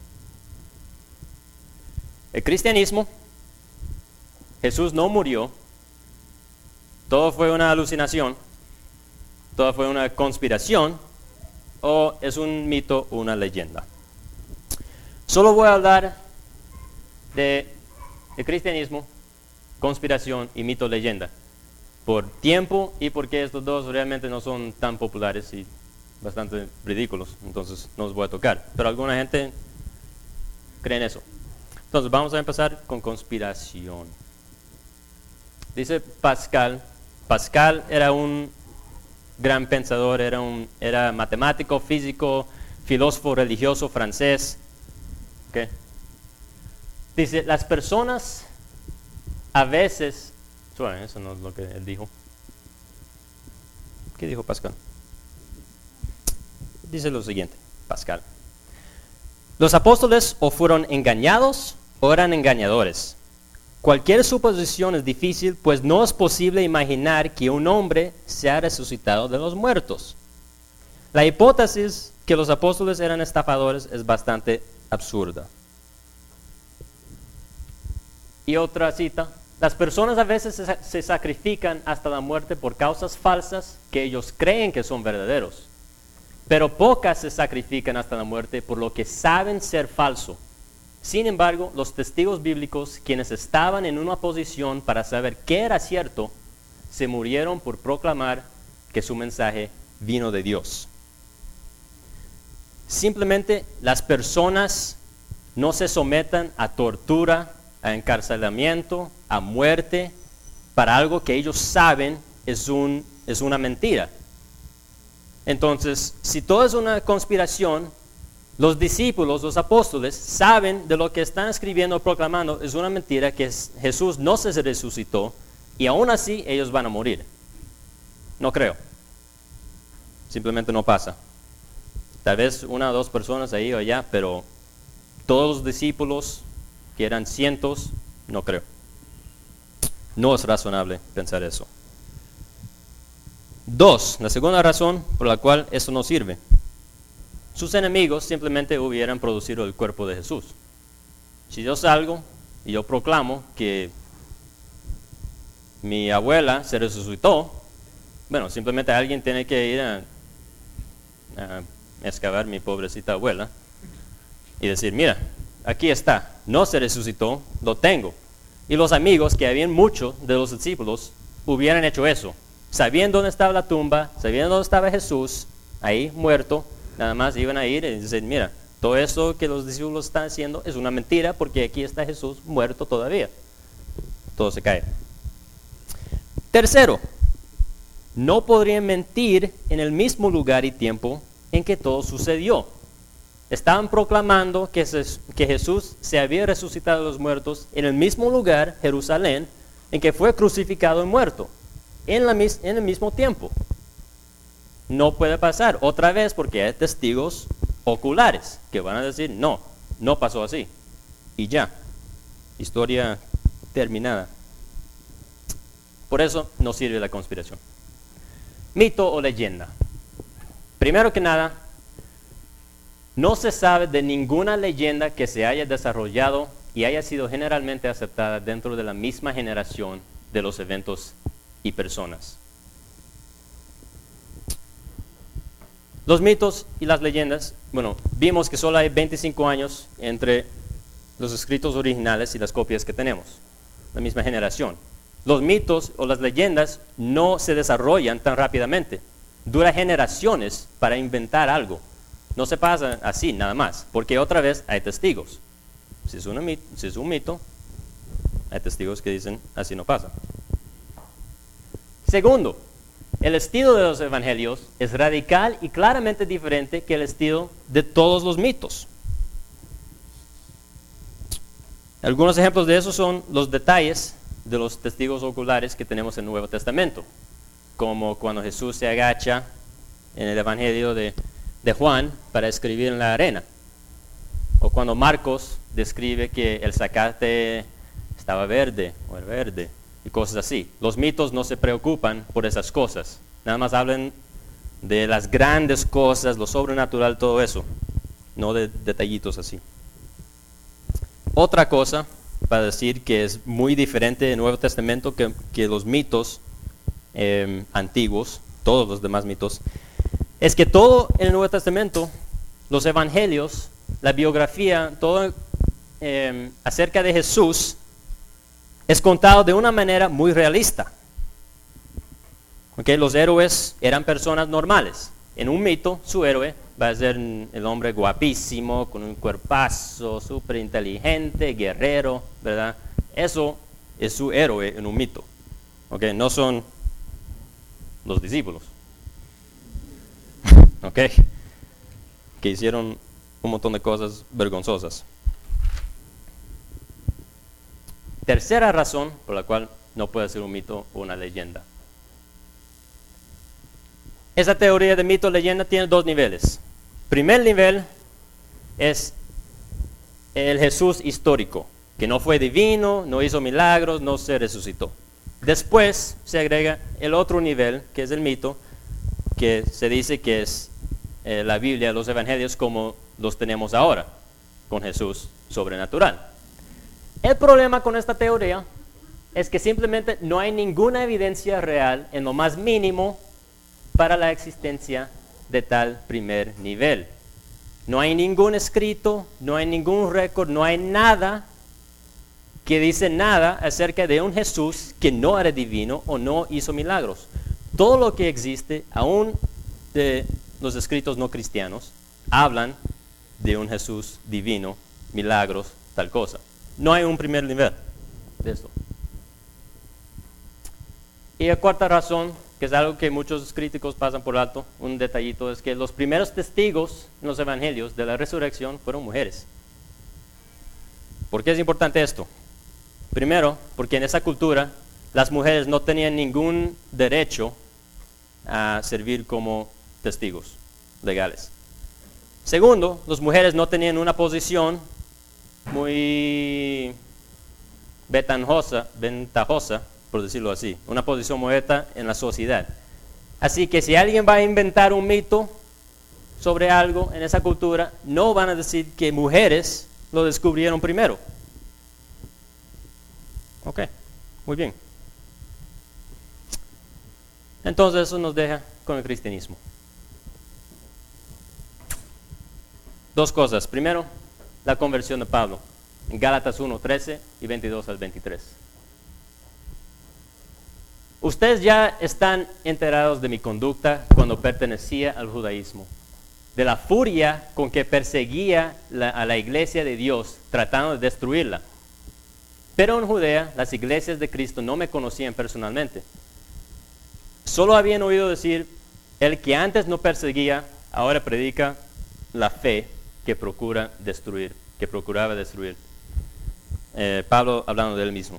El cristianismo, Jesús no murió, todo fue una alucinación, todo fue una conspiración, o es un mito o una leyenda. Solo voy a hablar de cristianismo, conspiración y mito leyenda, por tiempo y porque estos dos realmente no son tan populares y bastante ridículos, entonces no los voy a tocar, pero alguna gente cree en eso. Entonces vamos a empezar con conspiración. Dice Pascal era un gran pensador, era matemático, físico, filósofo religioso francés. ¿Okay? Dice, las personas a veces, eso no es lo que él dijo. ¿Qué dijo Pascal? Dice lo siguiente, Pascal. Los apóstoles o fueron engañados o eran engañadores. Cualquier suposición es difícil, pues no es posible imaginar que un hombre sea resucitado de los muertos. La hipótesis que los apóstoles eran estafadores es bastante absurda. Y otra cita, las personas a veces se sacrifican hasta la muerte por causas falsas que ellos creen que son verdaderos, pero pocas se sacrifican hasta la muerte por lo que saben ser falso. Sin embargo, los testigos bíblicos, quienes estaban en una posición para saber qué era cierto, se murieron por proclamar que su mensaje vino de Dios. Simplemente las personas no se sometan a tortura, a encarcelamiento, a muerte, para algo que ellos saben es una mentira. Entonces, si todo es una conspiración, los discípulos, los apóstoles, saben de lo que están escribiendo o proclamando es una mentira, que Jesús no se resucitó, y aún así ellos van a morir. No creo. Simplemente no pasa. Tal vez 1 o 2 personas ahí o allá, pero todos los discípulos, que eran cientos, no creo. No es razonable pensar eso. 2, la segunda razón por la cual eso no sirve. Sus enemigos simplemente hubieran producido el cuerpo de Jesús. Si yo salgo y yo proclamo que mi abuela se resucitó, bueno, simplemente alguien tiene que ir a excavar mi pobrecita abuela y decir, mira, aquí está, no se resucitó, lo tengo. Y los amigos, que habían muchos de los discípulos, hubieran hecho eso. Sabían dónde estaba la tumba, sabían dónde estaba Jesús, ahí muerto, nada más iban a ir y decir, mira, todo eso que los discípulos están haciendo es una mentira, porque aquí está Jesús muerto todavía. Todo se cae. Tercero, no podrían mentir en el mismo lugar y tiempo en que todo sucedió. Estaban proclamando que Jesús se había resucitado de los muertos en el mismo lugar, Jerusalén, en que fue crucificado y muerto, en el mismo tiempo. No puede pasar otra vez, porque hay testigos oculares que van a decir, no pasó así. Y ya, historia terminada. Por eso no sirve la conspiración. Mito o leyenda. Primero que nada, no se sabe de ninguna leyenda que se haya desarrollado y haya sido generalmente aceptada dentro de la misma generación de los eventos y personas. Los mitos y las leyendas, bueno, vimos que solo hay 25 años entre los escritos originales y las copias que tenemos, la misma generación. Los mitos o las leyendas no se desarrollan tan rápidamente. Dura generaciones para inventar algo. No se pasa así nada más, porque otra vez hay testigos. Si es un mito, hay testigos que dicen así no pasa. Segundo, el estilo de los evangelios es radical y claramente diferente que el estilo de todos los mitos. Algunos ejemplos de eso son los detalles de los testigos oculares que tenemos en el Nuevo Testamento, como cuando Jesús se agacha en el Evangelio de Juan para escribir en la arena, o cuando Marcos describe que el zacate estaba verde o el verde y cosas así. Los mitos no se preocupan por esas cosas, nada más hablan de las grandes cosas, lo sobrenatural, todo eso, no de detallitos así. Otra cosa para decir que es muy diferente del Nuevo Testamento que los mitos antiguos, todos los demás mitos, es que todo en el Nuevo Testamento, los evangelios, la biografía, todo acerca de Jesús es contado de una manera muy realista. Okay, los héroes eran personas normales. En un mito, su héroe va a ser el hombre guapísimo, con un cuerpazo, súper inteligente, guerrero, ¿verdad? Eso es su héroe en un mito. Okay, no son los discípulos. Okay, que hicieron un montón de cosas vergonzosas. Tercera razón por la cual no puede ser un mito o una leyenda. Esa teoría de mito-leyenda tiene dos niveles. Primer nivel es el Jesús histórico, que no fue divino, no hizo milagros, no se resucitó. Después se agrega el otro nivel, que es el mito, que se dice que es la Biblia, los evangelios como los tenemos ahora, con Jesús sobrenatural. El problema con esta teoría es que simplemente no hay ninguna evidencia real en lo más mínimo para la existencia de tal primer nivel. No hay ningún escrito, no hay ningún récord, no hay nada que dice nada acerca de un Jesús que no era divino o no hizo milagros. Todo lo que existe, aún de los escritos no cristianos, hablan de un Jesús divino, milagros, tal cosa. No hay un primer nivel de esto. Y la cuarta razón, que es algo que muchos críticos pasan por alto, un detallito, es que los primeros testigos en los evangelios de la resurrección fueron mujeres. ¿Por qué es importante esto? Primero, porque en esa cultura las mujeres no tenían ningún derecho a servir como testigos legales. Segundo, las mujeres no tenían una posición muy ventajosa, por decirlo así, una posición muy alta en la sociedad. Así que si alguien va a inventar un mito sobre algo en esa cultura, no van a decir que mujeres lo descubrieron primero. Ok, muy bien. Entonces eso nos deja con el cristianismo. Dos cosas. Primero, la conversión de Pablo, en Gálatas 1:13 y 22 al 23. Ustedes ya están enterados de mi conducta cuando pertenecía al judaísmo, de la furia con que perseguía a la iglesia de Dios, tratando de destruirla. Pero en Judea, las iglesias de Cristo no me conocían personalmente. Solo habían oído decir, el que antes no perseguía, ahora predica la fe que procuraba destruir. Pablo hablando de él mismo.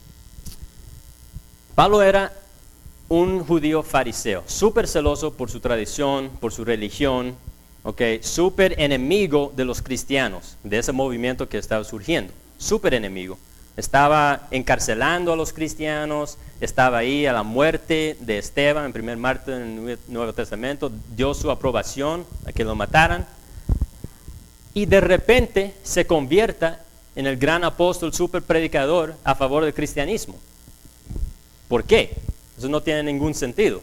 Pablo era un judío fariseo, súper celoso por su tradición, por su religión, súper enemigo de los cristianos, de ese movimiento que estaba surgiendo, súper enemigo. Estaba encarcelando a los cristianos, estaba ahí a la muerte de Esteban, el primer mártir en el Nuevo Testamento, dio su aprobación a que lo mataran. Y de repente se convierta en el gran apóstol, súper predicador a favor del cristianismo. ¿Por qué? Eso no tiene ningún sentido.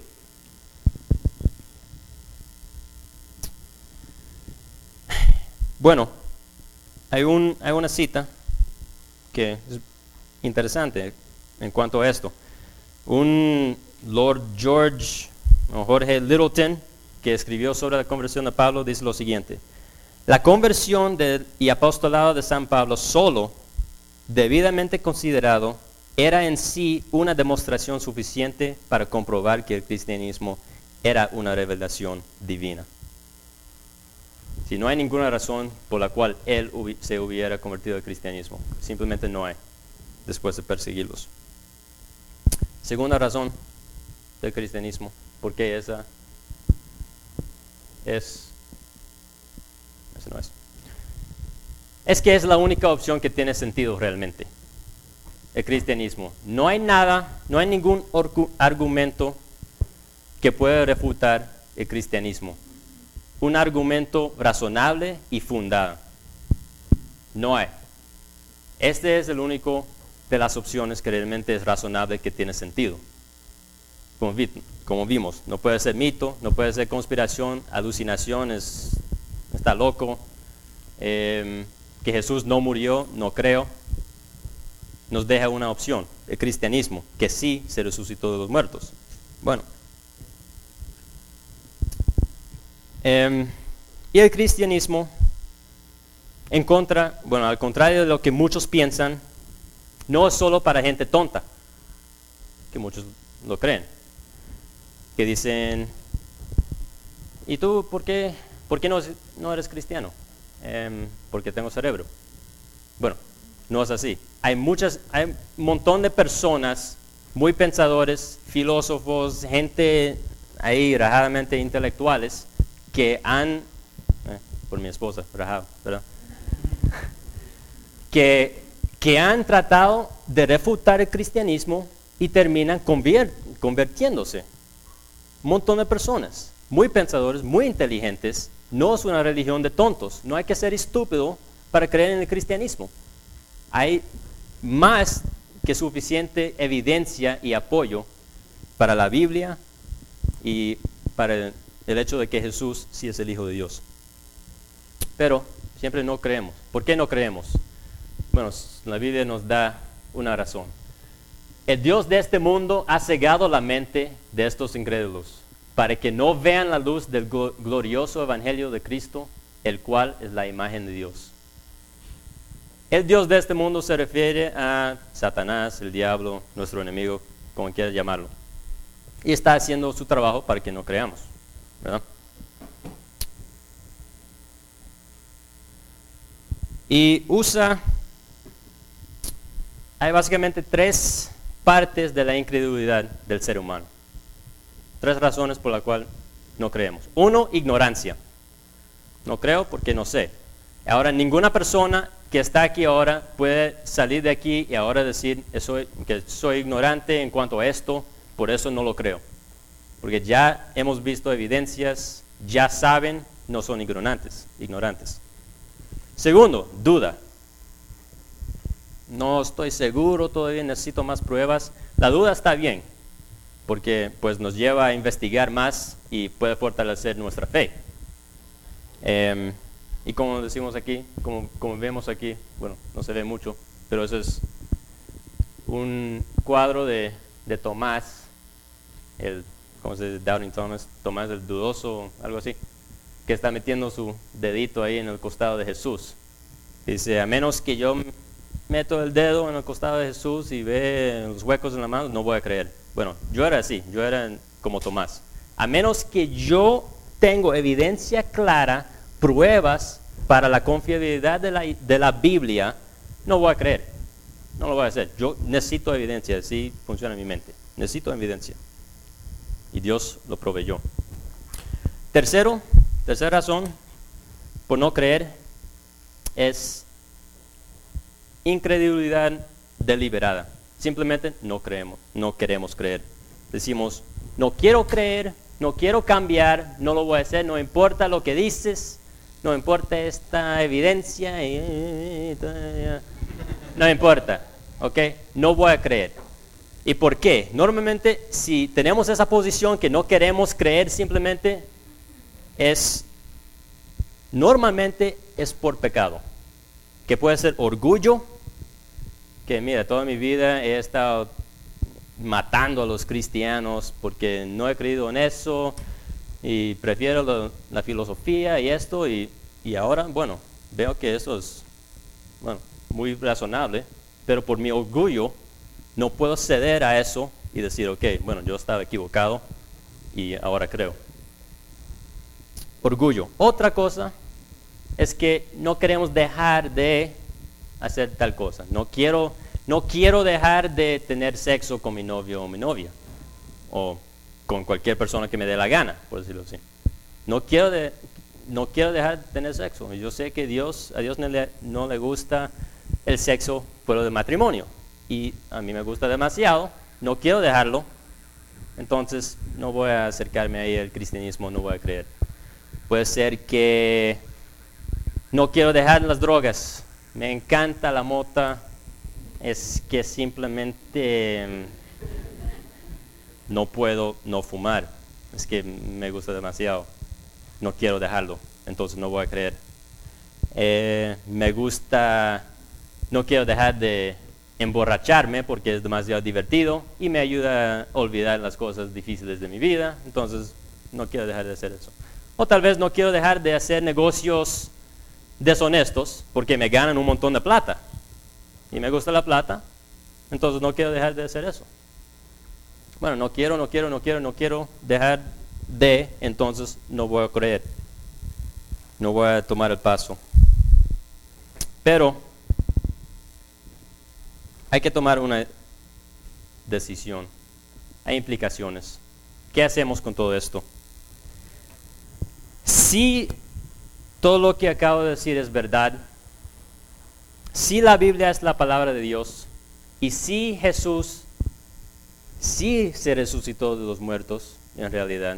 Bueno, hay una cita que es interesante en cuanto a esto. Un Lord George Jorge Littleton, que escribió sobre la conversión de Pablo, dice lo siguiente: la conversión y apostolado de San Pablo solo, debidamente considerado, era en sí una demostración suficiente para comprobar que el cristianismo era una revelación divina. Si no hay ninguna razón por la cual él se hubiera convertido al cristianismo, simplemente no hay, después de perseguirlos. Segunda razón del cristianismo, porque esa no es que es la única opción que tiene sentido realmente, el cristianismo. No hay ningún argumento que pueda refutar el cristianismo. Un argumento razonable y fundado. No hay. Este es el único de las opciones que realmente es razonable, que tiene sentido. Como vimos, no puede ser mito, no puede ser conspiración, alucinación, está loco. Que Jesús no murió, no creo. Nos deja una opción, el cristianismo, que sí se resucitó de los muertos. Bueno. Y el cristianismo, al contrario de lo que muchos piensan, no es solo para gente tonta, que muchos lo creen, que dicen: ¿y tú por qué no eres cristiano? Porque tengo cerebro. Bueno, no es así. Hay un montón de personas muy pensadores, filósofos, gente ahí rajadamente intelectuales, que por mi esposa, rajado, ¿verdad? que han tratado de refutar el cristianismo y terminan convirtiéndose. Un montón de personas, muy pensadores, muy inteligentes. No es una religión de tontos. No hay que ser estúpido para creer en el cristianismo. Hay más que suficiente evidencia y apoyo para la Biblia y para el hecho de que Jesús sí es el Hijo de Dios. Pero siempre no creemos. ¿Por qué no creemos? Bueno, la Biblia nos da una razón. El Dios de este mundo ha cegado la mente de estos incrédulos para que no vean la luz del glorioso evangelio de Cristo, el cual es la imagen de Dios. El Dios de este mundo se refiere a Satanás, el diablo, nuestro enemigo, como quieras llamarlo. Y está haciendo su trabajo para que no creamos, ¿verdad? Y hay básicamente 3 partes de la incredulidad del ser humano. 3 razones por las cuales no creemos. 1, ignorancia. No creo porque no sé. Ahora, ninguna persona que está aquí ahora puede salir de aquí y ahora decir que soy ignorante en cuanto a esto, por eso no lo creo. Porque ya hemos visto evidencias, ya saben, no son ignorantes. 2, duda. No estoy seguro, todavía necesito más pruebas. La duda está bien, porque pues nos lleva a investigar más y puede fortalecer nuestra fe. Y como decimos aquí, como vemos aquí, bueno, no se ve mucho, pero ese es un cuadro de Tomás, ¿cómo se dice? Doubting Thomas, Tomás el dudoso, algo así, que está metiendo su dedito ahí en el costado de Jesús. Dice: a menos que yo meto el dedo en el costado de Jesús y ve los huecos en la mano, no voy a creer. Bueno, yo era así, yo era como Tomás. A menos que yo tengo evidencia clara, pruebas para la confiabilidad de la Biblia, no voy a creer. No lo voy a hacer. Yo necesito evidencia, así funciona mi mente. Necesito evidencia. Y Dios lo proveyó. Tercera razón por no creer es incredulidad deliberada. Simplemente no queremos creer. Decimos: no quiero creer, no quiero cambiar, no lo voy a hacer, no importa lo que dices, no importa esta evidencia, no importa, ¿ok? No voy a creer. ¿Y por qué? Normalmente, si tenemos esa posición que no queremos creer, simplemente normalmente es por pecado, que puede ser orgullo, que mira, toda mi vida he estado matando a los cristianos porque no he creído en eso y prefiero la filosofía y esto y ahora, bueno, veo que eso es, bueno, muy razonable, pero por mi orgullo no puedo ceder a eso y decir, ok, bueno, yo estaba equivocado y ahora creo. Orgullo. Otra cosa es que no queremos dejar de hacer tal cosa. No quiero dejar de tener sexo con mi novio o mi novia, o con cualquier persona que me dé la gana, por decirlo así. No quiero dejar de tener sexo. Yo sé que a Dios no le gusta el sexo fuera de matrimonio, y a mí me gusta demasiado. No quiero dejarlo, entonces no voy a acercarme ahí al cristianismo, no voy a creer. Puede ser que no quiero dejar las drogas. Me encanta la mota, es que simplemente no puedo no fumar. Es que me gusta demasiado. No quiero dejarlo, entonces no voy a creer. No quiero dejar de emborracharme porque es demasiado divertido y me ayuda a olvidar las cosas difíciles de mi vida, entonces no quiero dejar de hacer eso. O tal vez no quiero dejar de hacer negocios deshonestos porque me ganan un montón de plata y me gusta la plata, entonces no quiero dejar de hacer eso. Bueno, no quiero dejar de, entonces no voy a creer, no voy a tomar el paso. Pero hay que tomar una decisión, hay implicaciones. ¿Qué hacemos con todo esto? Si todo lo que acabo de decir es verdad, si la Biblia es la palabra de Dios, y si Jesús sí se resucitó de los muertos, en realidad,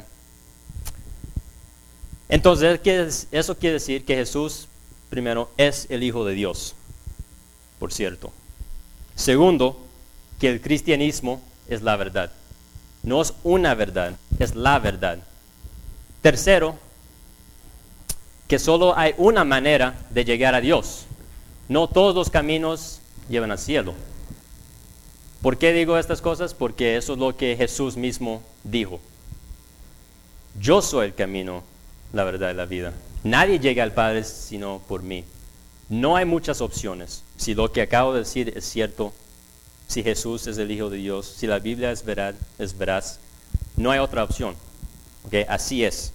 entonces eso quiere decir que Jesús, primero, es el Hijo de Dios, por cierto. Segundo, que el cristianismo es la verdad. No es una verdad, es la verdad. Tercero, que solo hay una manera de llegar a Dios. No todos los caminos llevan al cielo. ¿Por qué digo estas cosas? Porque eso es lo que Jesús mismo dijo. Yo soy el camino, la verdad y la vida. Nadie llega al Padre sino por mí. No hay muchas opciones. Si lo que acabo de decir es cierto, si Jesús es el Hijo de Dios, si la Biblia es veraz, no hay otra opción. ¿Okay? Así es.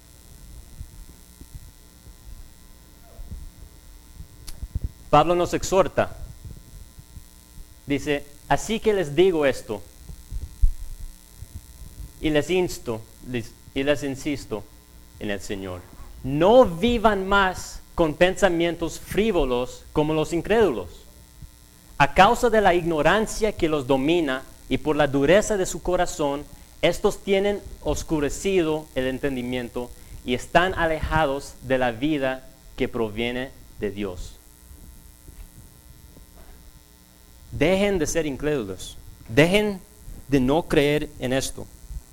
Pablo nos exhorta. Dice, así que les digo esto, y les insisto en el Señor. No vivan más con pensamientos frívolos como los incrédulos. A causa de la ignorancia que los domina y por la dureza de su corazón, estos tienen oscurecido el entendimiento y están alejados de la vida que proviene de Dios. Dejen de ser incrédulos. Dejen de no creer en esto.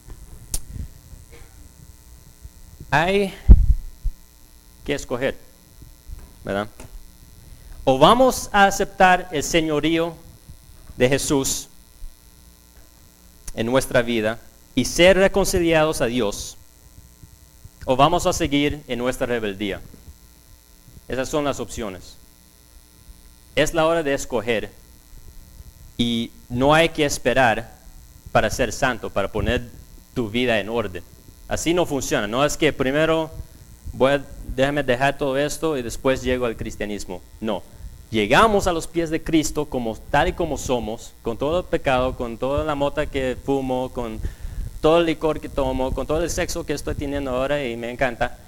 Hay que escoger, ¿verdad? O vamos a aceptar el señorío de Jesús en nuestra vida y ser reconciliados a Dios, o vamos a seguir en nuestra rebeldía. Esas son las opciones. Es la hora de escoger. Y no hay que esperar para ser santo, para poner tu vida en orden. Así no funciona. No es que primero déjame dejar todo esto y después llego al cristianismo. No. Llegamos a los pies de Cristo tal y como somos, con todo el pecado, con toda la mota que fumo, con todo el licor que tomo, con todo el sexo que estoy teniendo ahora y me encanta.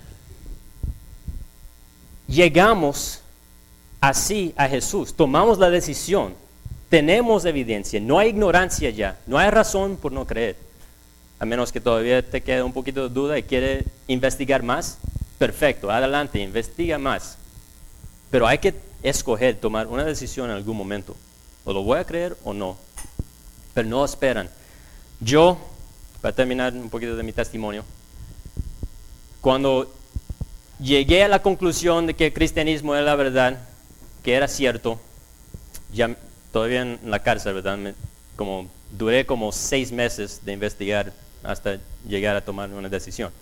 Llegamos así a Jesús. Tomamos la decisión. Tenemos evidencia, no hay ignorancia ya, no hay razón por no creer. A menos que todavía te quede un poquito de duda y quieres investigar más, perfecto, adelante, investiga más. Pero hay que escoger, tomar una decisión en algún momento. O lo voy a creer o no. Pero no esperan. Yo, para terminar un poquito de mi testimonio, cuando llegué a la conclusión de que el cristianismo era la verdad, que era cierto, ya todavía en la cárcel, ¿verdad? duré como 6 meses de investigar hasta llegar a tomar una decisión.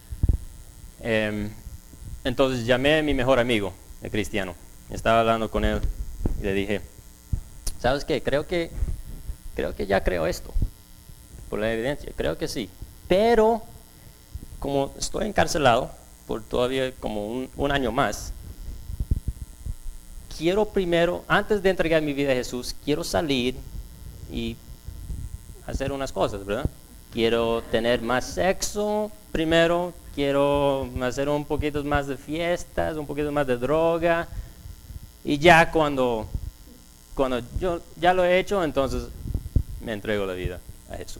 Entonces llamé a mi mejor amigo, el cristiano. Estaba hablando con él y le dije, ¿sabes qué? Creo que ya creo esto, por la evidencia, creo que sí. Pero como estoy encarcelado por todavía como un año más, quiero primero, antes de entregar mi vida a Jesús, quiero salir y hacer unas cosas, ¿verdad? Quiero tener más sexo primero, quiero hacer un poquito más de fiestas, un poquito más de droga, y ya cuando yo ya lo he hecho, entonces me entrego la vida a Jesús.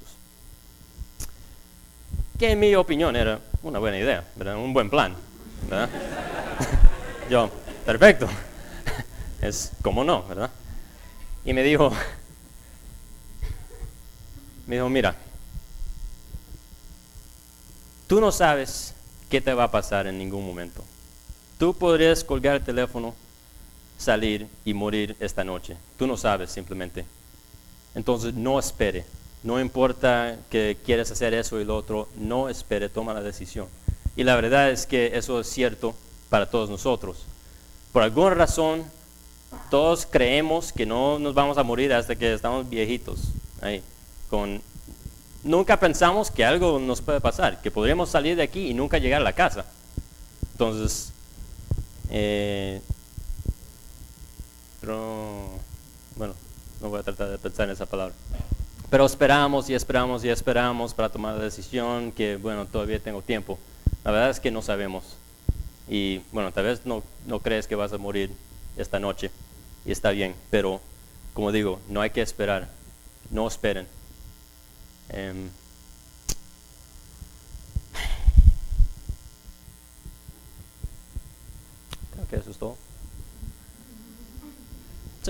Que en mi opinión era una buena idea, ¿verdad? Un buen plan, ¿verdad? Yo, perfecto. Es como no, ¿verdad? Y me dijo, mira, tú no sabes qué te va a pasar en ningún momento. Tú podrías colgar el teléfono, salir y morir esta noche. Tú no sabes simplemente. Entonces no espere. No importa que quieras hacer eso y lo otro, no espere, toma la decisión. Y la verdad es que eso es cierto para todos nosotros. Por alguna razón, todos creemos que no nos vamos a morir hasta que estamos viejitos. Ahí, nunca pensamos que algo nos puede pasar, que podríamos salir de aquí y nunca llegar a la casa. Entonces, bueno, no voy a tratar de pensar en esa palabra. Pero esperamos y esperamos y esperamos para tomar la decisión que, bueno, todavía tengo tiempo. La verdad es que no sabemos. Y, bueno, tal vez no crees que vas a morir esta noche. Y está bien, pero, como digo, no hay que esperar. No esperen. Creo que eso es todo. Sí.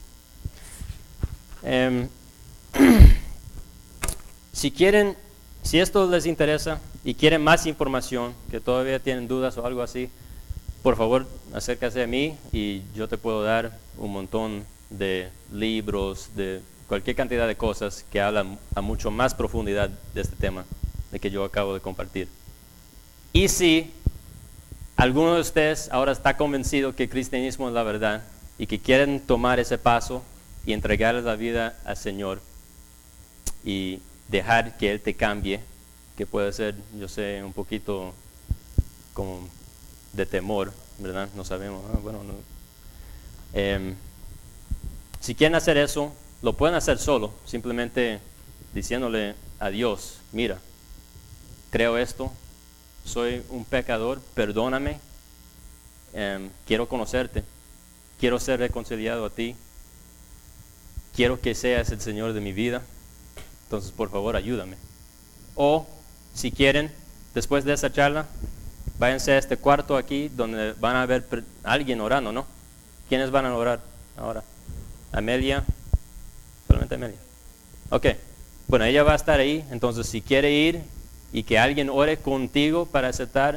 Si esto les interesa y quieren más información, que todavía tienen dudas o algo así, por favor acércase a mí y yo te puedo dar un montón de libros, de cualquier cantidad de cosas que hablan a mucho más profundidad de este tema de que yo acabo de compartir. Y si alguno de ustedes ahora está convencido que el cristianismo es la verdad y que quieren tomar ese paso y entregarle la vida al Señor y dejar que Él te cambie, que puede ser, yo sé, un poquito como de temor, ¿verdad? No sabemos. Si quieren hacer eso, lo pueden hacer solo, simplemente diciéndole a Dios, mira, creo esto, soy un pecador, perdóname, quiero conocerte, quiero ser reconciliado a ti, quiero que seas el Señor de mi vida, entonces por favor ayúdame. O si quieren, después de esa charla, váyanse a este cuarto aquí donde van a ver a alguien orando, ¿no? ¿Quiénes van a orar ahora? Amelia, solamente Amelia. Ok, bueno, ella va a estar ahí, entonces si quiere ir y que alguien ore contigo para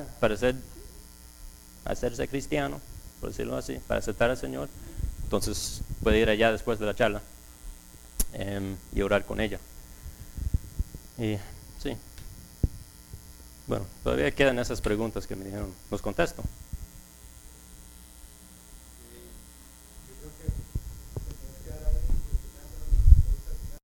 hacerse cristiano, por decirlo así, para aceptar al Señor, entonces puede ir allá después de la charla y orar con ella. Y sí, bueno, todavía quedan esas preguntas que me dijeron, los contesto.